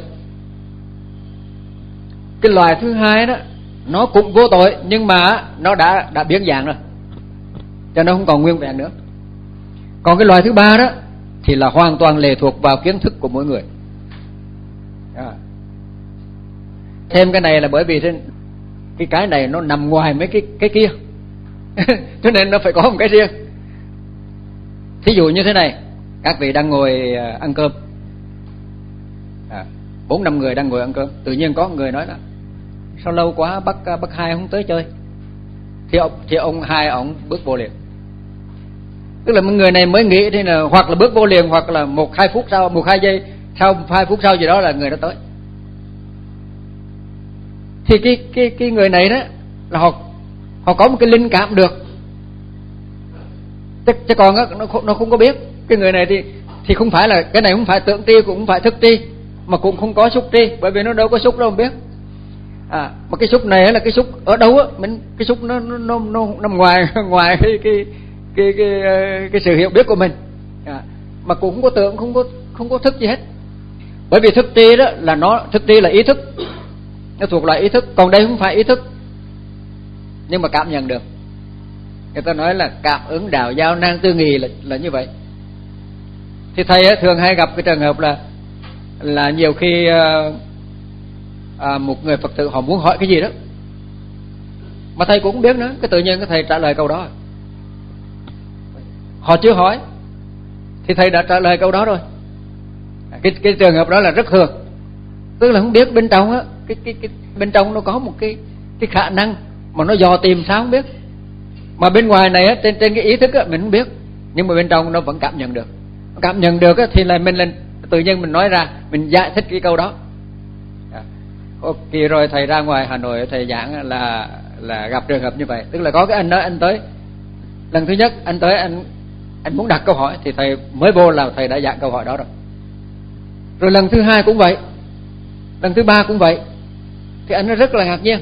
Cái loại thứ hai đó nó cũng vô tội, nhưng mà nó đã đã biến dạng rồi, cho nó không còn nguyên vẹn nữa. Còn cái loại thứ ba đó thì là hoàn toàn lệ thuộc vào kiến thức của mỗi người. À. Thêm cái này là bởi vì cái cái này nó nằm ngoài mấy cái cái kia cho nên nó phải có một cái riêng. Thí dụ như thế này, các vị đang ngồi ăn cơm, à, bốn năm người đang ngồi ăn cơm, tự nhiên có một người nói là sao lâu quá bác bác Hai không tới chơi, thì ông thì ông Hai ông bước vô liền. Tức là người này mới nghĩ thì là hoặc là bước vô liền, hoặc là một hai phút sau, một hai giây sau, hai phút sau gì đó là người đó tới. Thì cái cái cái người này đó là họ họ có một cái linh cảm được. Chứ, chứ còn đó, nó nó không có biết. Cái người này thì thì không phải là cái này, không phải tưởng tri, cũng không phải thức tri, mà cũng không có xúc tri, bởi vì nó đâu có xúc đâu không biết. À, mà cái xúc này là cái xúc ở đâu á, mình cái xúc nó nó nó nó nằm ngoài ngoài cái cái cái cái cái, cái sự hiểu biết của mình. À, mà cũng không có tưởng, không có không có thức gì hết. Bởi vì thức tri đó là nó thức tri là ý thức, nó thuộc loại ý thức, còn đây không phải ý thức, nhưng mà cảm nhận được. Người ta nói là cảm ứng đạo giao nan tư nghì là là như vậy. Thì thầy ấy, thường hay gặp cái trường hợp là là nhiều khi à, à, một người Phật tử họ muốn hỏi cái gì đó mà thầy cũng không biết nữa, cái tự nhiên cái thầy trả lời câu đó. Họ chưa hỏi thì thầy đã trả lời câu đó rồi. Cái cái trường hợp đó là rất thường, tức là không biết bên trong á, cái cái cái bên trong nó có một cái cái khả năng mà nó dò tìm sao không biết, mà bên ngoài này á, trên trên cái ý thức á mình không biết, nhưng mà bên trong nó vẫn cảm nhận được. Cảm nhận được á thì là mình lên tự nhiên mình nói ra, mình giải thích cái câu đó. Kỳ rồi thầy ra ngoài Hà Nội thầy giảng là là gặp trường hợp như vậy, tức là có cái anh đó, anh tới lần thứ nhất, anh tới anh anh muốn đặt câu hỏi thì thầy mới vô là thầy đã giảng câu hỏi đó rồi. Rồi lần thứ hai cũng vậy, lần thứ ba cũng vậy, thì anh nó rất là ngạc nhiên.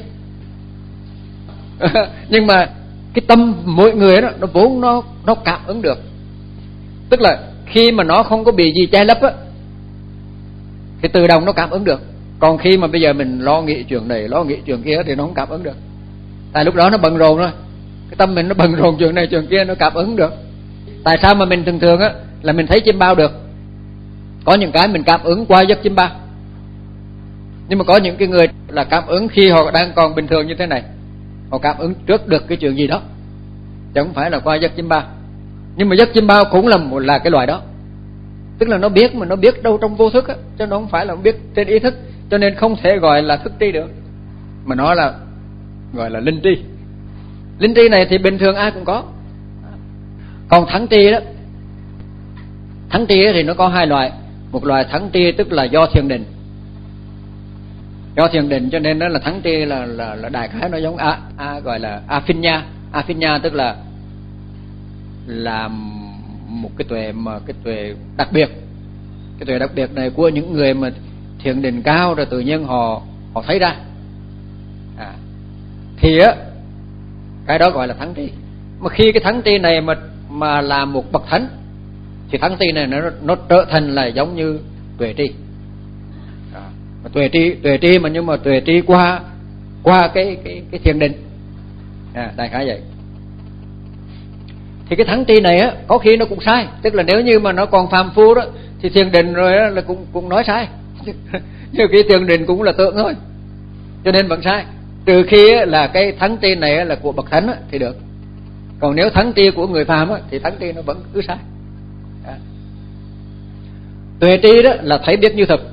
Nhưng mà cái tâm mỗi người đó nó vốn nó nó cảm ứng được, tức là khi mà nó không có bị gì che lấp á thì tự động nó cảm ứng được. Còn khi mà bây giờ mình lo nghĩ chuyện này, lo nghĩ chuyện kia thì nó không cảm ứng được. Tại lúc đó nó bận rộn rồi, cái tâm mình nó bận rộn chuyện này chuyện kia, nó cảm ứng được. Tại sao mà mình thường thường á là mình thấy chim bao được? Có những cái mình cảm ứng qua giấc chim bao, nhưng mà có những cái người là cảm ứng khi họ đang còn bình thường như thế này, họ cảm ứng trước được cái chuyện gì đó, chứ không phải là qua giấc chim bao. Nhưng mà giấc chim bao cũng là một là cái loại đó, tức là nó biết, mà nó biết đâu trong vô thức á, chứ nó không phải là biết trên ý thức, cho nên không thể gọi là thức tri được, mà nó là gọi là linh tri. Linh tri này thì bình thường ai cũng có. Còn thắng tri đó, thắng tri thì nó có hai loại. Một loại thắng tri tức là do thiền định, do thiền định cho nên đó là thắng tri là là là đại khái nó giống a, a gọi là afinya. Afinya tức là là một cái tuệ mà cái tuệ đặc biệt. Cái tuệ đặc biệt này của những người mà thiền định cao rồi tự nhiên họ họ thấy ra. À, thì á cái đó gọi là thắng tri. Mà khi cái thắng tri này mà mà là một bậc thánh thì thắng tri này nó nó trở thành là giống như tuệ tri. À, tuệ tri tuệ tri mà nhưng mà tuệ tri qua qua cái cái cái thiền định. À, đại khái vậy. Thì cái thắng tri này á có khi nó cũng sai, tức là nếu như mà nó còn phàm phu đó thì thiền định rồi đó là cũng cũng nói sai. Nhiều khi thiền định cũng là tượng thôi, cho nên vẫn sai. Trừ khi là cái thắng tri này là của bậc thánh á, thì được. Còn nếu thắng tri của người phàm á, thì thắng tri nó vẫn cứ sai. À. Tuệ tri đó là thấy biết như thực,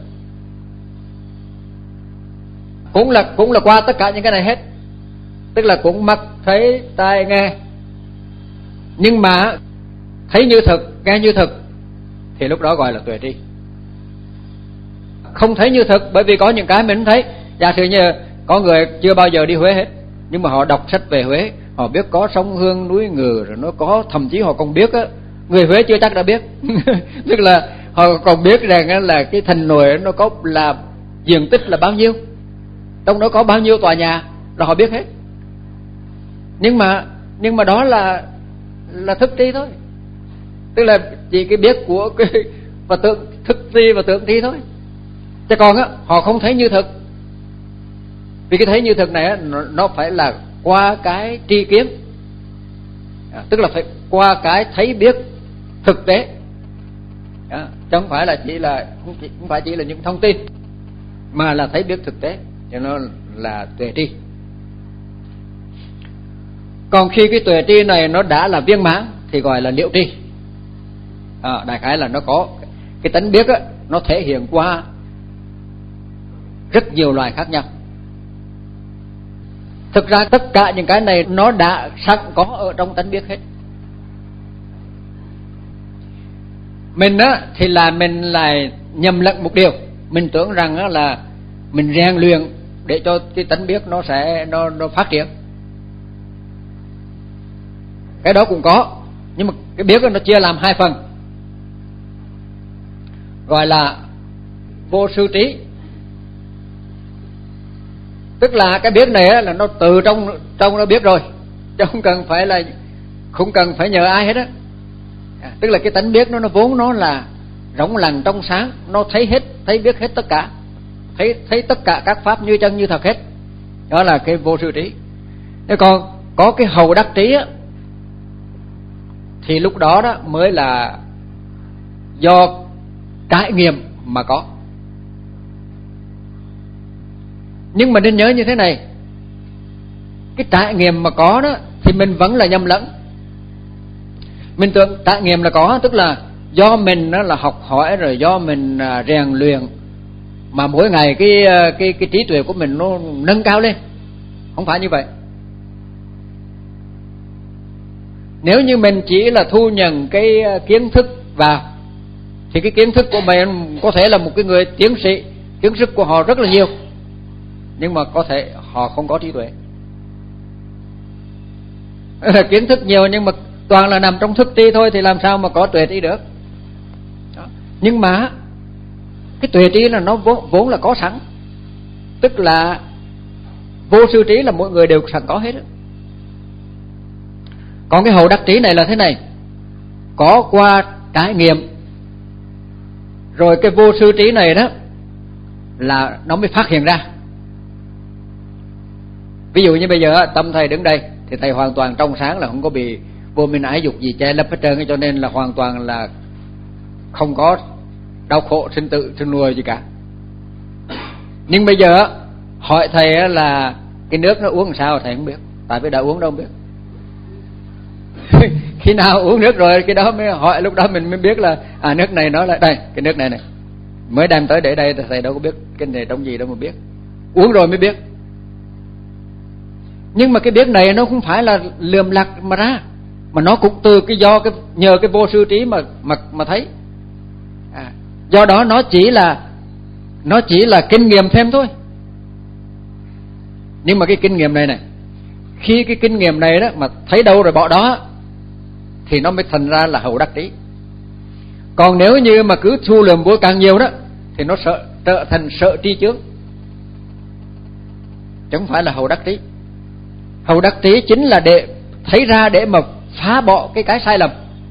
cũng là cũng là qua tất cả những cái này hết, tức là cũng mắt thấy tai nghe, nhưng mà thấy như thực, nghe như thực thì lúc đó gọi là tuệ tri. Không thấy như thực bởi vì có những cái mình thấy. Giả sử như có người chưa bao giờ đi Huế hết, nhưng mà họ đọc sách về Huế, họ biết có sông Hương, núi Ngừ, rồi nó có, thậm chí họ còn biết á, người Huế chưa chắc đã biết. Tức là họ còn biết rằng là cái thành nội nó có là diện tích là bao nhiêu, trong đó có bao nhiêu tòa nhà là họ biết hết. Nhưng mà nhưng mà đó là là thức tri thôi, tức là chỉ cái biết của cái và tượng thức tri và tượng tri thôi. Chứ còn á họ không thấy như thực, vì cái thấy như thực này á nó, nó phải là qua cái tri kiến, à, tức là phải qua cái thấy biết thực tế, à, chứ không phải là chỉ là không, chỉ, không phải chỉ là những thông tin, mà là thấy biết thực tế, cho nó là tuệ tri. Còn khi cái tuệ tri này nó đã là viên mãn thì gọi là liệu tri. À, đại khái là nó có cái tánh biết á, nó thể hiện qua rất nhiều loài khác nhau. Thực ra tất cả những cái này nó đã sẵn có ở trong tánh biết hết. Mình á thì là mình lại nhầm lẫn một điều, mình tưởng rằng á là mình rèn luyện để cho cái tánh biết nó sẽ nó nó phát triển. Cái đó cũng có, nhưng mà cái biết nó chia làm hai phần, gọi là vô sư trí. Tức là cái biết này á là nó từ trong trong nó biết rồi, chứ không cần phải là không cần phải nhờ ai hết á. À, tức là cái tánh biết nó nó vốn nó là rộng lặng trong sáng, nó thấy hết, thấy biết hết tất cả, thấy thấy tất cả các pháp như chân như thật hết. Đó là cái vô sư trí. Thế còn có cái hầu đắc trí á, thì lúc đó đó mới là do trải nghiệm mà có. Nhưng mà nên nhớ như thế này, cái trải nghiệm mà có đó thì mình vẫn là nhầm lẫn. Mình tưởng trải nghiệm là có, tức là do mình đó là học hỏi rồi do mình rèn luyện mà mỗi ngày cái cái cái trí tuệ của mình nó nâng cao lên. Không phải như vậy. Nếu như mình chỉ là thu nhận cái kiến thức vào thì cái kiến thức của mình có thể là một cái người tiến sĩ, kiến thức của họ rất là nhiều, nhưng mà có thể họ không có trí tuệ. Kiến thức nhiều nhưng mà toàn là nằm trong thức tri thôi thì làm sao mà có tuệ trí được. Đó. Nhưng mà cái tuệ trí là nó vốn, vốn là có sẵn, tức là vô sư trí là mỗi người đều sẵn có hết. Còn cái hầu đắc trí này là thế này, có qua trải nghiệm rồi cái vô sư trí này đó là nó mới phát hiện ra. Ví dụ như bây giờ tâm thầy đứng đây thì thầy hoàn toàn trong sáng, là không có bị vô minh ái dục gì che lấp hết trơn, cho nên là hoàn toàn là không có đau khổ sinh tử sinh nuôi gì cả. Nhưng bây giờ hỏi thầy là cái nước nó uống làm sao thầy không biết, tại vì đã uống đâu không biết. Khi nào uống nước rồi cái đó mới hỏi, lúc đó mình mới biết là à nước này nó là đây, cái nước này này mới đem tới để đây, thầy đâu có biết cái này trong gì đâu mà biết, uống rồi mới biết. Nhưng mà cái biết này nó không phải là lườm lặt mà ra, mà nó cũng từ cái do cái nhờ cái vô sư trí mà mà mà thấy. À, do đó nó chỉ là nó chỉ là kinh nghiệm thêm thôi. Nhưng mà cái kinh nghiệm này này, khi cái kinh nghiệm này đó mà thấy đâu rồi bỏ đó thì nó mới thành ra là hầu đắc trí. Còn nếu như mà cứ thu lượm vô càng nhiều đó thì nó sợ trở thành sợ tri chướng, chứ không phải là hầu đắc trí. Hầu đắc trí chính là để thấy ra, để mà phá bỏ cái cái sai lầm.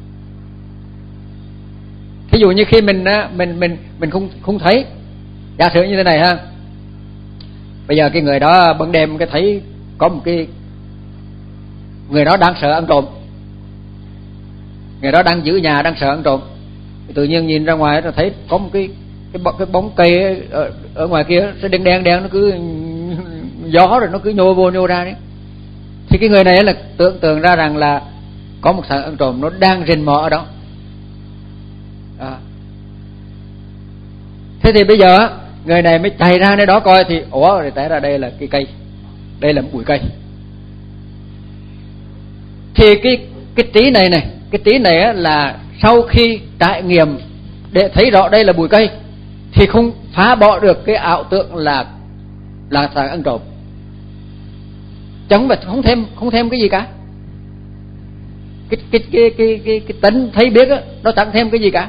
Thí dụ như khi mình mình mình mình không không thấy, giả sử như thế này ha, bây giờ cái người đó ban đêm cái thấy có một cái người đó đang sợ ăn trộm, người đó đang giữ nhà đang sợ ăn trộm, tự nhiên nhìn ra ngoài rồi thấy có một cái cái bóng, cái bóng cây ở, ở ngoài kia nó đen đen đen, nó cứ gió rồi nó cứ nhô vô nhô ra đấy. Thì cái người này là tưởng tượng ra rằng là có một thằng ăn trộm nó đang rình mò ở đó. À. Thế thì bây giờ người này mới chạy ra nơi đó coi thì ủa, rồi té ra đây là cái cây, đây là một bụi cây. Thì cái cái trí này này, cái trí này là sau khi trải nghiệm để thấy rõ đây là bụi cây thì không phá bỏ được cái ảo tưởng là là thằng ăn trộm, chẳng phải không thêm không thêm cái gì cả. Cái cái cái cái cái cái tính thấy biết á, nó chẳng thêm cái gì cả.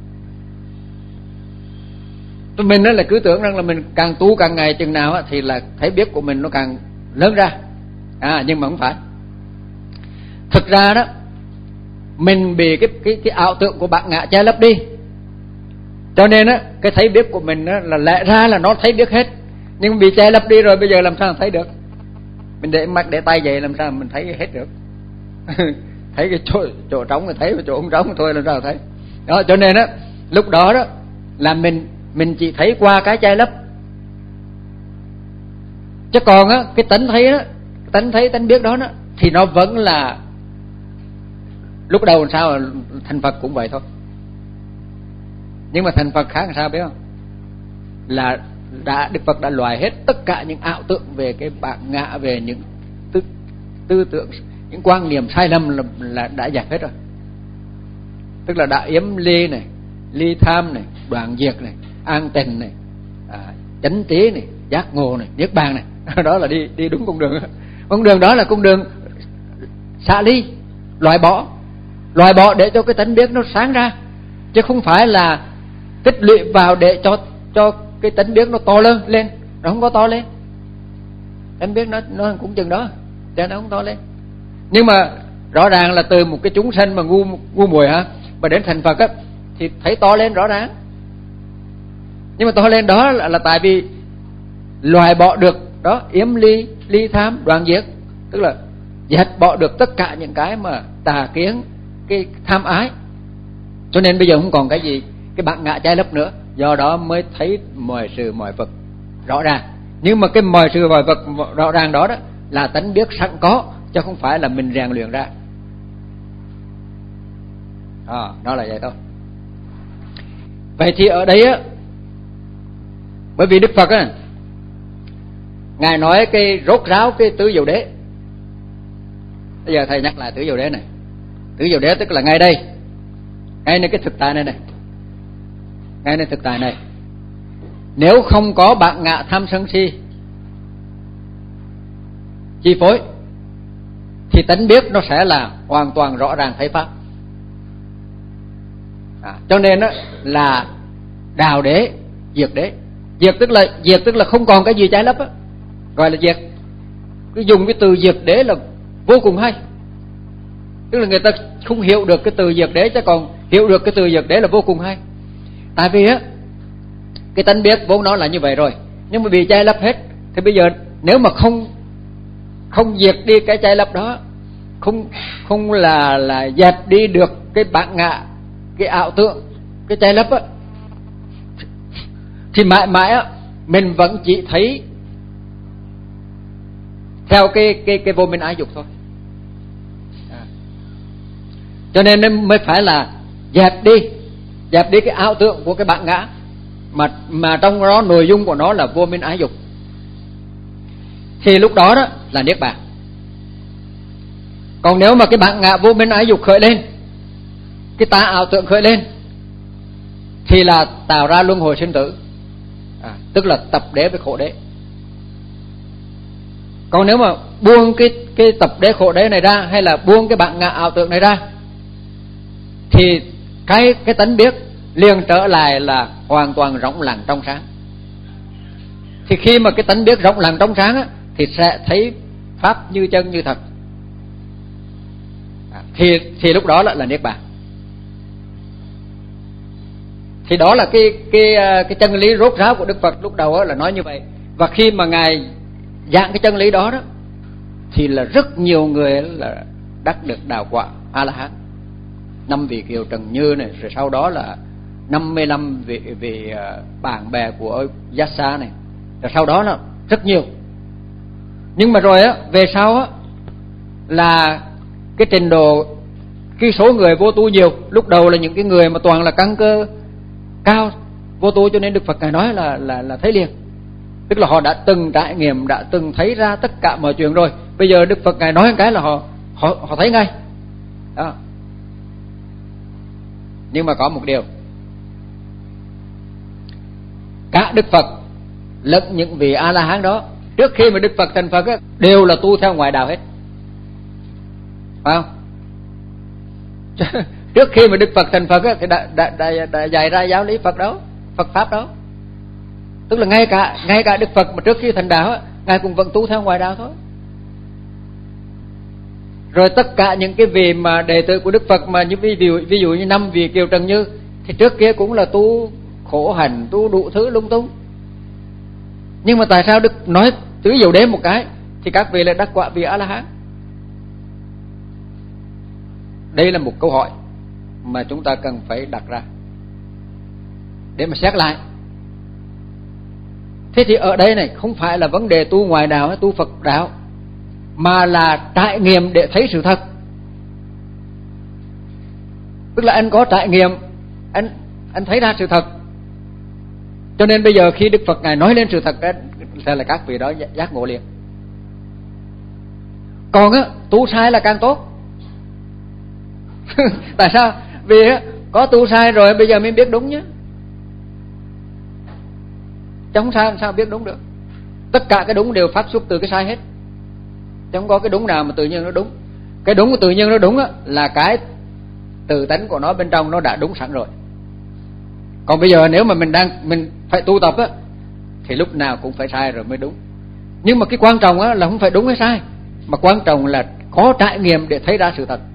Tụi mình đó là cứ tưởng rằng là mình càng tu càng ngày chừng nào á thì là thấy biết của mình nó càng lớn ra. À nhưng mà không phải. Thực ra đó mình bị cái cái cái ảo tưởng của bản ngã che lấp đi, cho nên á cái thấy biết của mình á là lẽ ra là nó thấy biết hết, nhưng bị che lấp đi rồi, bây giờ làm sao thấy được? Mình để mắt để tay vậy làm sao mình thấy hết được? Thấy cái chỗ chỗ trống thì thấy, cái chỗ không trống thôi làm sao thấy? Đó, cho nên á lúc đó đó là mình mình chỉ thấy qua cái che lấp, chứ còn á cái tánh thấy đó, tánh thấy tánh biết đó đó thì nó vẫn là lúc đầu làm sao thành Phật cũng vậy thôi. Nhưng mà thành Phật khác làm sao biết không? Là đã Đức Phật đã loại hết tất cả những ảo tưởng về cái bản ngã, về những tư, tư tưởng, những quan niệm sai lầm là, là đã dẹp hết rồi. Tức là đã yếm ly này, ly tham này, đoạn diệt này, an tịnh này, à, chánh trí này, giác ngộ này, niết bàn này. Đó là đi đi đúng con đường. Con đường đó là con đường xả ly, loại bỏ, loại bỏ để cho cái tánh biết nó sáng ra, chứ không phải là tích lũy vào để cho cho cái tánh biết nó to lớn lên. Nó không có to lên, tánh biết nó nó cũng chừng đó, cho nó không to lên. Nhưng mà rõ ràng là từ một cái chúng sanh mà ngu ngu muội hả, mà đến thành Phật á, thì thấy to lên rõ ràng. Nhưng mà to lên đó là, là tại vì loại bỏ được đó yếm ly, ly tham, đoạn diệt, tức là dẹp bỏ được tất cả những cái mà tà kiến, cái tham ái. Cho nên bây giờ không còn cái gì, cái bản ngã trái lấp nữa. Do đó mới thấy mọi sự mọi vật rõ ràng. Nhưng mà cái mọi sự mọi vật rõ ràng đó, đó là tánh biết sẵn có, chứ không phải là mình rèn luyện ra. À, đó là vậy thôi. Vậy thì ở đây á, bởi vì Đức Phật á, Ngài nói cái rốt ráo cái tứ diệu đế. Bây giờ thầy nhắc lại tứ diệu đế này. Tứ diệu đế tức là ngay đây, ngay nơi cái thực tại này này, ngay nơi thực tại này. Nếu không có bản ngã tham sân si chi phối, thì tánh biết nó sẽ là hoàn toàn rõ ràng thấy pháp. À, cho nên đó là đào đế, diệt đế. Diệt tức là diệt tức là không còn cái gì trái lấp á, gọi là diệt. Cứ dùng cái từ diệt đế là vô cùng hay. Tức là người ta không hiểu được cái từ diệt đế, chứ còn hiểu được cái từ diệt đế là vô cùng hay. Tại vì á, cái tánh biết vốn nó là như vậy rồi, nhưng mà bị che lấp hết. Thì bây giờ nếu mà không không diệt đi cái che lấp đó, không không là là dẹp đi được cái bản ngã, cái ảo tượng, cái che lấp á, thì mãi mãi á mình vẫn chỉ thấy theo cái cái cái vô minh ái dục thôi. À. Cho nên mới phải là dẹp đi, dẹp đi cái ảo tượng của cái bản ngã, mà mà trong đó nội dung của nó là vô minh ái dục. Thì lúc đó đó là niết bàn. Còn nếu mà cái bản ngã vô minh ái dục khởi lên, cái tà ảo tượng khởi lên, thì là tạo ra luân hồi sinh tử. À, tức là tập đế với khổ đế. Còn nếu mà buông cái cái tập đế khổ đế này ra, hay là buông cái bản ngã ảo tượng này ra, thì cái cái tánh biết liền trở lại là hoàn toàn rộng lặng trong sáng. Thì khi mà cái tánh biết rộng lặng trong sáng á, thì sẽ thấy pháp như chân như thật. À, thì thì lúc đó là, là niết bàn. Thì đó là cái cái cái chân lý rốt ráo của Đức Phật lúc đầu là nói như vậy. Và khi mà Ngài giảng cái chân lý đó đó, thì là rất nhiều người là đắc được đạo quả A La Hán. Năm vị Kiều Trần Như này, rồi sau đó là năm mươi lăm vị vị bạn bè của Yassa này, rồi sau đó là rất nhiều. Nhưng mà rồi á, về sau á là cái trình độ, cái số người vô tu nhiều. Lúc đầu là những cái người mà toàn là căn cơ cao vô tu, cho nên Đức Phật Ngài nói là là là thấy liền. Tức là họ đã từng trải nghiệm, đã từng thấy ra tất cả mọi chuyện rồi. Bây giờ Đức Phật Ngài nói một cái là họ họ họ thấy ngay. Đó. Nhưng mà có một điều, cả Đức Phật lẫn những vị A La Hán đó, trước khi mà Đức Phật thành Phật á, đều là tu theo ngoại đạo hết, phải không? Trước khi mà Đức Phật thành Phật á, thì đã, đã, đã, đã dạy ra giáo lý Phật đó, Phật pháp đó. Tức là ngay cả ngay cả Đức Phật mà trước khi thành đạo á, Ngài cũng vẫn tu theo ngoại đạo thôi. Rồi tất cả những cái vị mà đệ tử của Đức Phật mà như ví dụ ví dụ như năm vị Kiều Trần Như, thì trước kia cũng là tu khổ hạnh, tu đủ thứ lung tung. Nhưng mà tại sao Đức nói tứ diệu đế một cái thì các vị lại đắc quả vị A La Hán? Đây là một câu hỏi mà chúng ta cần phải đặt ra để mà xét lại. Thế thì ở đây này không phải là vấn đề tu ngoại đạo hay tu Phật đạo, mà là trải nghiệm để thấy sự thật. Tức là anh có trải nghiệm, anh anh thấy ra sự thật. Cho nên bây giờ khi Đức Phật Ngài nói lên sự thật, sẽ là các vị đó giác ngộ liền. Còn á, tu sai là càng tốt. Tại sao? Vì á, có tu sai rồi bây giờ mới biết đúng nhé. Chẳng sao sao biết đúng được. Tất cả cái đúng đều phát xuất từ cái sai hết. Chẳng có cái đúng nào mà tự nhiên nó đúng. Cái đúng của tự nhiên nó đúng á, là cái tự tánh của nó bên trong nó đã đúng sẵn rồi. Còn bây giờ nếu mà mình đang mình phải tu tập á, thì lúc nào cũng phải sai rồi mới đúng. Nhưng mà cái quan trọng á là không phải đúng hay sai, mà quan trọng là có trải nghiệm để thấy ra sự thật.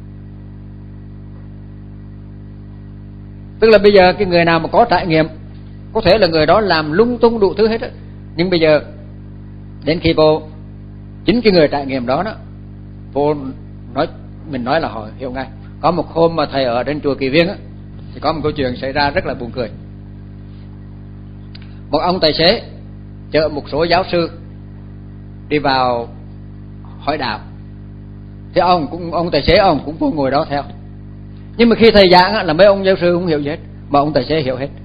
Tức là bây giờ cái người nào mà có trải nghiệm, có thể là người đó làm lung tung đủ thứ hết á, nhưng bây giờ đến khi vô chính cái người trải nghiệm đó đó, vô nói mình nói là họ hiểu ngay. Có một hôm mà thầy ở trên chùa Kỳ Viên á, thì có một câu chuyện xảy ra rất là buồn cười. Một ông tài xế chở một số giáo sư đi vào hỏi đạo, thì ông cũng ông tài xế ông cũng vô ngồi đó theo. Nhưng mà khi thầy giảng á, là mấy ông giáo sư không hiểu gì hết, mà ông tài xế hiểu hết.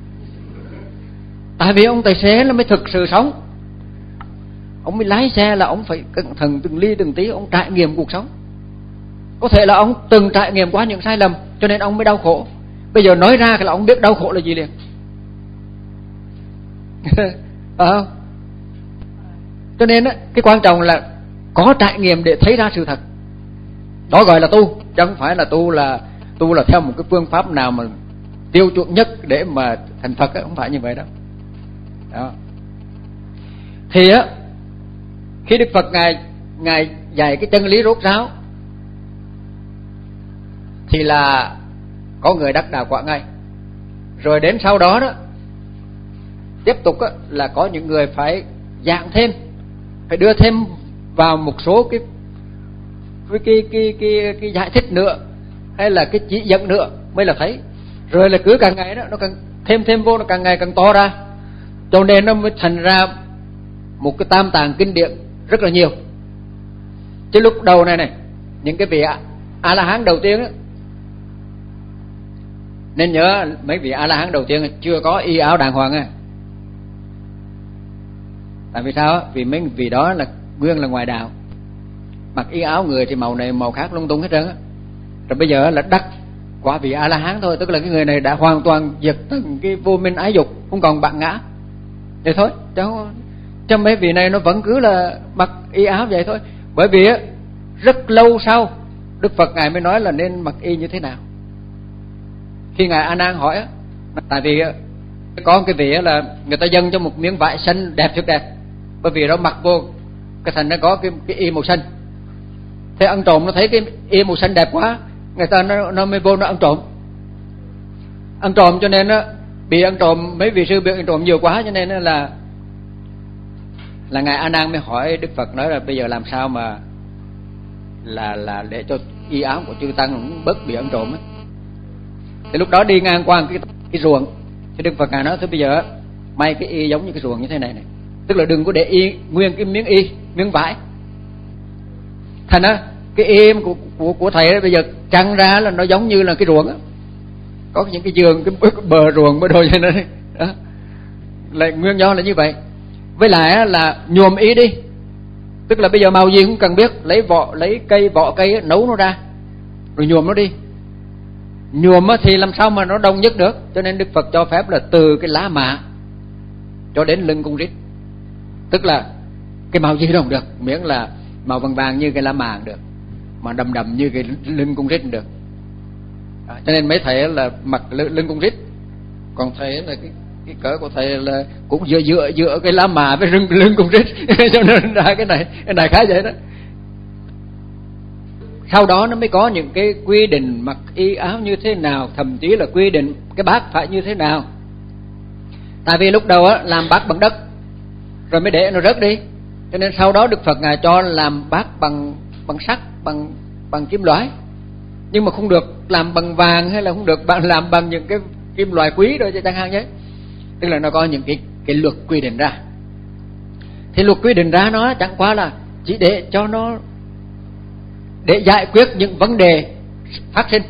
Tại vì ông tài xế là mới thực sự sống. Ông mới lái xe là ông phải cẩn thận từng ly từng tí, ông trải nghiệm cuộc sống. Có thể là ông từng trải nghiệm qua những sai lầm, cho nên ông mới đau khổ. Bây giờ nói ra là ông biết đau khổ là gì liền. Phải không? Cho nên á, cái quan trọng là có trải nghiệm để thấy ra sự thật. Đó gọi là tu, chứ không phải là tu là tu là theo một cái phương pháp nào mà tiêu chuẩn nhất để mà thành Phật á, không phải như vậy đâu. Đó. Thì á, khi Đức Phật ngài ngài dạy cái chân lý rốt ráo, thì là có người đắc đạo quả ngay. Rồi đến sau đó đó, tiếp tục á, là có những người phải giảng thêm, phải đưa thêm vào một số cái cái cái cái cái, cái giải thích nữa, hay là cái chỉ dẫn nữa mới là thấy. Rồi là cứ càng ngày đó nó càng thêm thêm vô, nó càng ngày càng to ra, cho nên nó mới thành ra một cái tam tạng kinh điển rất là nhiều. Chứ lúc đầu này này, những cái vị A La Hán đầu tiên á, nên nhớ mấy vị A La Hán đầu tiên chưa có y áo đàng hoàng á. Tại vì sao á? Vì mấy vị đó là nguyên là ngoài đạo, mặc y áo người thì màu này màu khác lung tung hết trơn á. Rồi bây giờ là đắc quả vị A La Hán thôi, tức là cái người này đã hoàn toàn diệt từng cái vô minh ái dục, không còn bạn ngã. Vậy thôi, cháu trong mấy vị này nó vẫn cứ là mặc y áo vậy thôi. Bởi vì á, rất lâu sau Đức Phật ngài mới nói là nên mặc y như thế nào. Khi ngài A Nan hỏi á, tại vì có cái vị là người ta dâng cho một miếng vải xanh đẹp thật đẹp, bởi vì nó mặc vô cái thành nó có cái, cái y màu xanh. Thế ăn trộm nó thấy cái y màu xanh đẹp quá, người ta nó, nó mới vô nó ăn trộm. Ăn trộm cho nên á, bị ăn trộm, mấy vị sư bị ăn trộm nhiều quá, cho nên là là ngài A Nan mới hỏi Đức Phật, nói là bây giờ làm sao mà là là để cho y áo của chư tăng cũng bớt bị ăn trộm á. Thì lúc đó đi ngang qua cái cái ruộng, thì Đức Phật ngài nói, thế bây giờ may cái y giống như cái ruộng như thế này này, tức là đừng có để y nguyên cái miếng y, miếng vải. Thành á, cái y của của của thầy đó, bây giờ trăng ra là nó giống như là cái ruộng á, có những cái giường, cái bờ ruộng bờ đồi như thế này đó. Lại nguyên do là như vậy. Với lại là nhuộm y đi, tức là bây giờ màu gì cũng cần biết, lấy vỏ, lấy cây vỏ cây ấy, nấu nó ra rồi nhuộm nó đi. Nhuộm thì làm sao mà nó đồng nhất được, cho nên Đức Phật cho phép là từ cái lá mạ cho đến lưng cung rít, tức là cái màu gì đồng được, miễn là màu vàng vàng như cái lá mạ được, mà đầm đầm như cái lưng cung rít được. À, cho nên mấy thầy là mặc lưng cung rít, còn thầy là cái cái cỡ của thầy là cũng dựa dựa dựa cái lá mạ với lưng lưng cung rít cho nên ra cái này cái này khá vậy đó. Sau đó nó mới có những cái quy định mặc y áo như thế nào, thậm chí là quy định cái bát phải như thế nào. Tại vì lúc đầu á, làm bát bằng đất rồi mới để nó rớt đi, cho nên sau đó Đức Phật ngài cho làm bát bằng bằng sắt, bằng bằng kim loại, nhưng mà không được làm bằng vàng hay là không được bạn làm bằng những cái kim loại quý rồi chẳng hạn nhé. Tức là nó có những cái cái luật quy định ra. Thì luật quy định ra nó chẳng qua là chỉ để cho nó để giải quyết những vấn đề phát sinh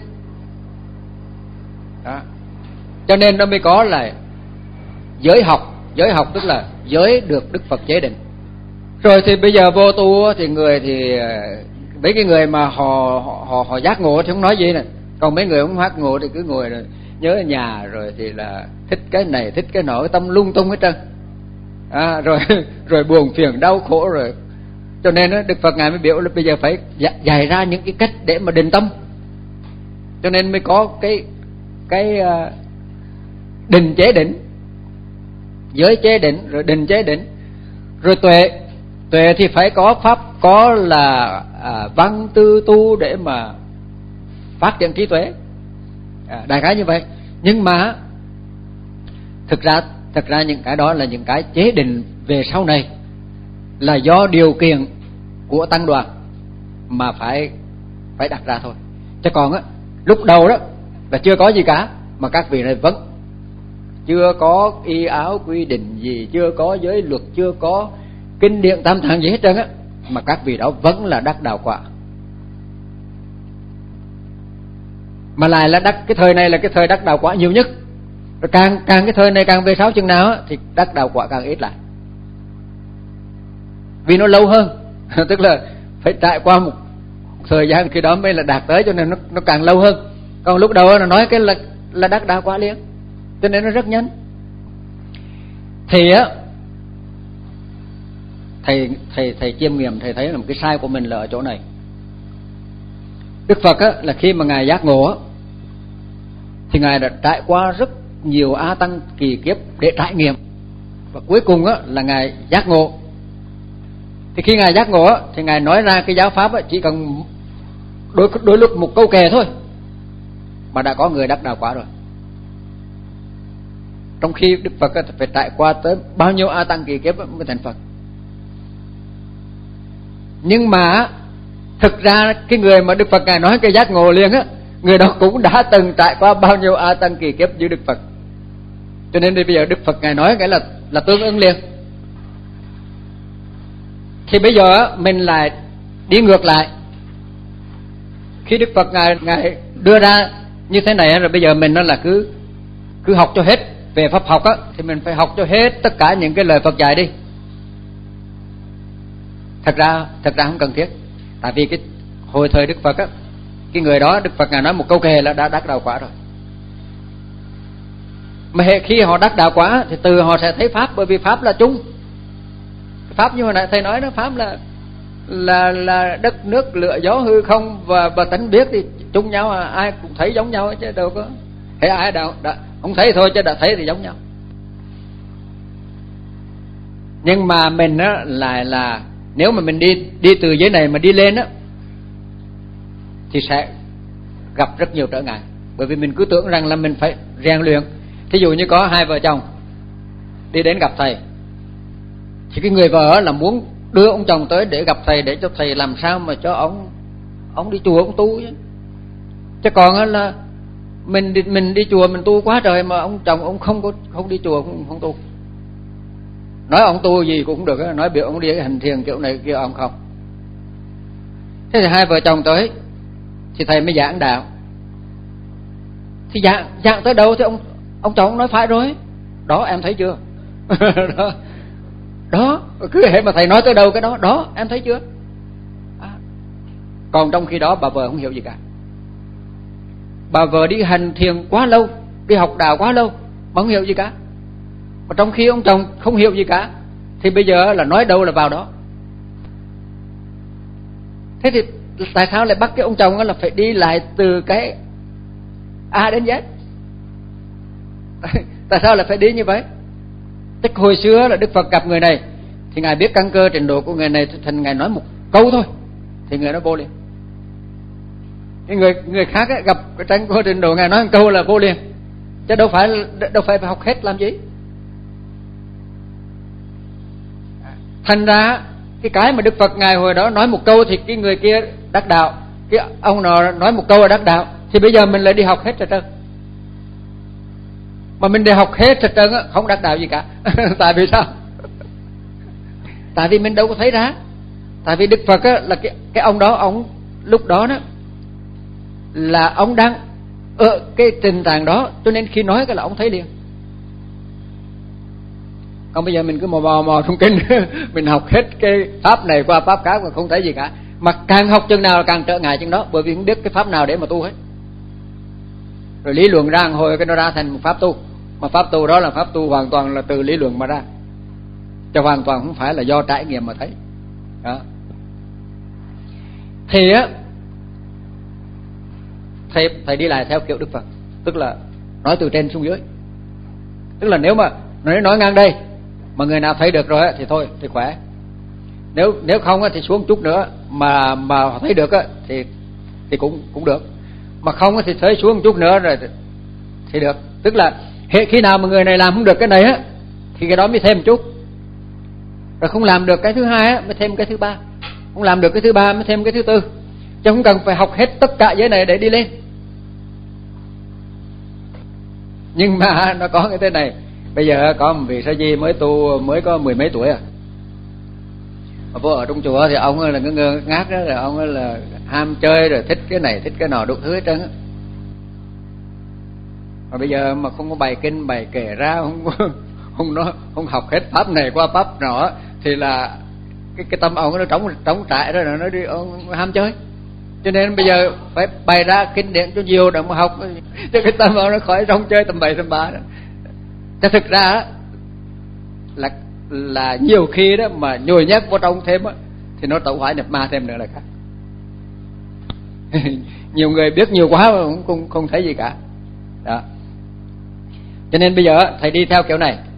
đó. Cho nên nó mới có là giới học. Giới học tức là giới được Đức Phật chế định. Rồi thì bây giờ vô tu thì người thì mấy cái người mà họ họ họ, họ giác ngộ thì không nói gì này, Còn mấy người không phát ngộ thì cứ ngồi rồi nhớ nhà, rồi thì là thích cái này thích cái nọ, cái tâm lung tung hết trơn. À, rồi rồi buồn phiền đau khổ rồi. Cho nên đó, Đức Phật ngài mới biểu là bây giờ phải dạy ra những cái cách để mà định tâm. Cho nên mới có cái cái uh, định chế định, giới chế định, rồi định chế định, rồi tuệ. Tuệ thì phải có pháp, có là à, văn tư tu để mà phát triển trí tuệ, à, đại khái như vậy. Nhưng mà thực ra thực ra những cái đó là những cái chế định về sau này, là do điều kiện của tăng đoàn mà phải phải đặt ra thôi. Chứ còn á, lúc đầu đó là chưa có gì cả, mà các vị này vẫn chưa có y áo quy định gì, chưa có giới luật, chưa có kinh điển tam tạng gì hết trơn á, mà các vị đó vẫn là đắc đạo quả. Mà lại là đắc, cái thời này là cái thời đắc đạo quả nhiều nhất. Rồi càng càng cái thời này càng về sau chừng nào á, thì đắc đạo quả càng ít lại, vì nó lâu hơn. Tức là phải trải qua một thời gian khi đó mới là đạt tới, cho nên nó nó càng lâu hơn. Còn lúc đầu nó nói cái là là đắc đạo quả liền, cho nên nó rất nhanh. Thì á, thầy thầy thầy chiêm nghiệm, thầy thấy là một cái sai của mình là ở chỗ này. Đức Phật á, là khi mà ngài giác ngộ á, thì ngài đã trải qua rất nhiều a tăng kỳ kiếp để trải nghiệm, và cuối cùng á, là ngài giác ngộ. Thì khi ngài giác ngộ á, thì ngài nói ra cái giáo pháp á, chỉ cần đôi đôi lúc một câu kệ thôi mà đã có người đắc đạo quả rồi. Trong khi Đức Phật á, phải trải qua tới bao nhiêu a tăng kỳ kiếp mới thành Phật. Nhưng mà thực ra cái người mà Đức Phật ngài nói cái giác ngộ liền á, người đó cũng đã từng trải qua bao nhiêu a tăng kỳ kiếp như Đức Phật. Cho nên bây giờ Đức Phật ngài nói cái là là tương ứng liền. Thì bây giờ á, mình lại đi ngược lại. Khi Đức Phật ngài ngài đưa ra như thế này, rồi bây giờ mình nó là cứ cứ học cho hết về pháp học á, thì mình phải học cho hết tất cả những cái lời Phật dạy đi. Thật ra thật ra không cần thiết. Tại vì cái hồi thời Đức Phật á, cái người đó Đức Phật ngài nói một câu kệ là đã đắc đạo quả rồi. Mà khi họ đắc đạo quả thì từ họ sẽ thấy pháp, bởi vì pháp là chung. Pháp như hồi nãy thầy nói đó, pháp là là là đất nước lửa gió hư không và và tánh biết thì chung nhau, à, ai cũng thấy giống nhau chứ đâu có. Thấy ai đâu đã, không thấy thôi chứ đã thấy thì giống nhau. Nhưng mà mình á lại là nếu mà mình đi đi từ dưới này mà đi lên á, thì sẽ gặp rất nhiều trở ngại. Bởi vì mình cứ tưởng rằng là mình phải rèn luyện. Thí dụ như có hai vợ chồng đi đến gặp thầy, thì cái người vợ là muốn đưa ông chồng tới để gặp thầy, để cho thầy làm sao mà cho ông ông đi chùa ông tu chứ. Chứ còn là mình đi, mình đi chùa mình tu quá trời, mà ông chồng ông không có không đi chùa, không, không tu. Nói ông tu gì cũng được, nói biểu ông đi hành thiền kiểu này kia ông không. Thế thì hai vợ chồng tới thì thầy mới giảng đạo. Thì giảng giảng tới đâu thì ông ông chồng nói phải rồi. Đó em thấy chưa? đó. Đó, cứ hệ mà thầy nói tới đâu cái đó, đó em thấy chưa? À. Còn trong khi đó bà vợ không hiểu gì cả. Bà vợ đi hành thiền quá lâu, đi học đạo quá lâu mà không hiểu gì cả. Mà trong khi ông chồng không hiểu gì cả, thì bây giờ là nói đâu là vào đó. Thế thì tại sao lại bắt cái ông chồng là phải đi lại từ cái A đến Z? Tại sao lại phải đi như vậy? Tức hồi xưa là Đức Phật gặp người này thì ngài biết căn cơ trình độ của người này, thành ngài nói một câu thôi thì người nó vô liền. Cái người người khác ấy, gặp cái căn cơ trình độ ngài nói một câu là vô liền, chứ đâu phải đâu phải học hết làm gì. Thành ra cái cái mà Đức Phật ngài hồi đó nói một câu thì cái người kia đắc đạo, cái ông nào nói một câu là đắc đạo, thì bây giờ mình lại đi học hết rồi trơn. Mà mình đi học hết rồi trơn á, không đắc đạo gì cả. Tại vì sao? Tại vì mình đâu có thấy ra. Tại vì Đức Phật á, là cái, cái ông đó, ông lúc đó đó là ông đang ở cái tình trạng đó, cho nên khi nói cái là ông thấy liền. Còn bây giờ mình cứ mò mò mò trong kinh mình học hết cái pháp này qua pháp khác mà không thấy gì cả. Mà càng học chừng nào càng trở ngại chừng đó, bởi vì không biết cái pháp nào để mà tu hết. rồi lý luận ra hồi cái nó ra thành một pháp tu, mà pháp tu đó là pháp tu hoàn toàn là từ lý luận mà ra, chứ hoàn toàn không phải là do trải nghiệm mà thấy đó. Thì á thầy thầy đi lại theo kiểu Đức Phật, tức là nói từ trên xuống dưới, tức là nếu mà nói nói ngang đây mà người nào thấy được rồi á thì thôi thì khỏe, nếu nếu không á thì xuống chút nữa mà mà họ thấy được á thì thì cũng cũng được, mà không á thì thấy xuống một chút nữa rồi thì được. Tức là khi nào mà người này làm không được cái này á thì cái đó mới thêm một chút, rồi không làm được cái thứ hai á mới thêm cái thứ ba, không làm được cái thứ ba mới thêm cái thứ tư, chứ không cần phải học hết tất cả giới này để đi lên. Nhưng mà nó có cái thế này, bây giờ có một vị sa di mới tu mới có mười mấy tuổi à, mà vô ở trong chùa thì ông là ngơ ngơ ngác đó, rồi ông là ham chơi rồi thích cái này thích cái nọ đủ thứ hết trơn á. Mà bây giờ mà không có bài kinh bài kể ra, không không nó không học hết pháp này qua pháp nọ thì là cái cái tâm ông nó trống trống trại đó, rồi nó đi ông ham chơi. Cho nên bây giờ phải bày ra kinh điển cho nhiều để mà học, cho cái tâm ông nó khỏi rong chơi tầm bậy tầm bạ đó. Chứ thực ra là là nhiều khi đó mà nhồi nhét vào trong thêm á thì nó tẩu hỏa nhập ma thêm nữa là khác. Nhiều người biết nhiều quá mà cũng không, không thấy gì cả đó. Cho nên bây giờ thầy đi theo kiểu này,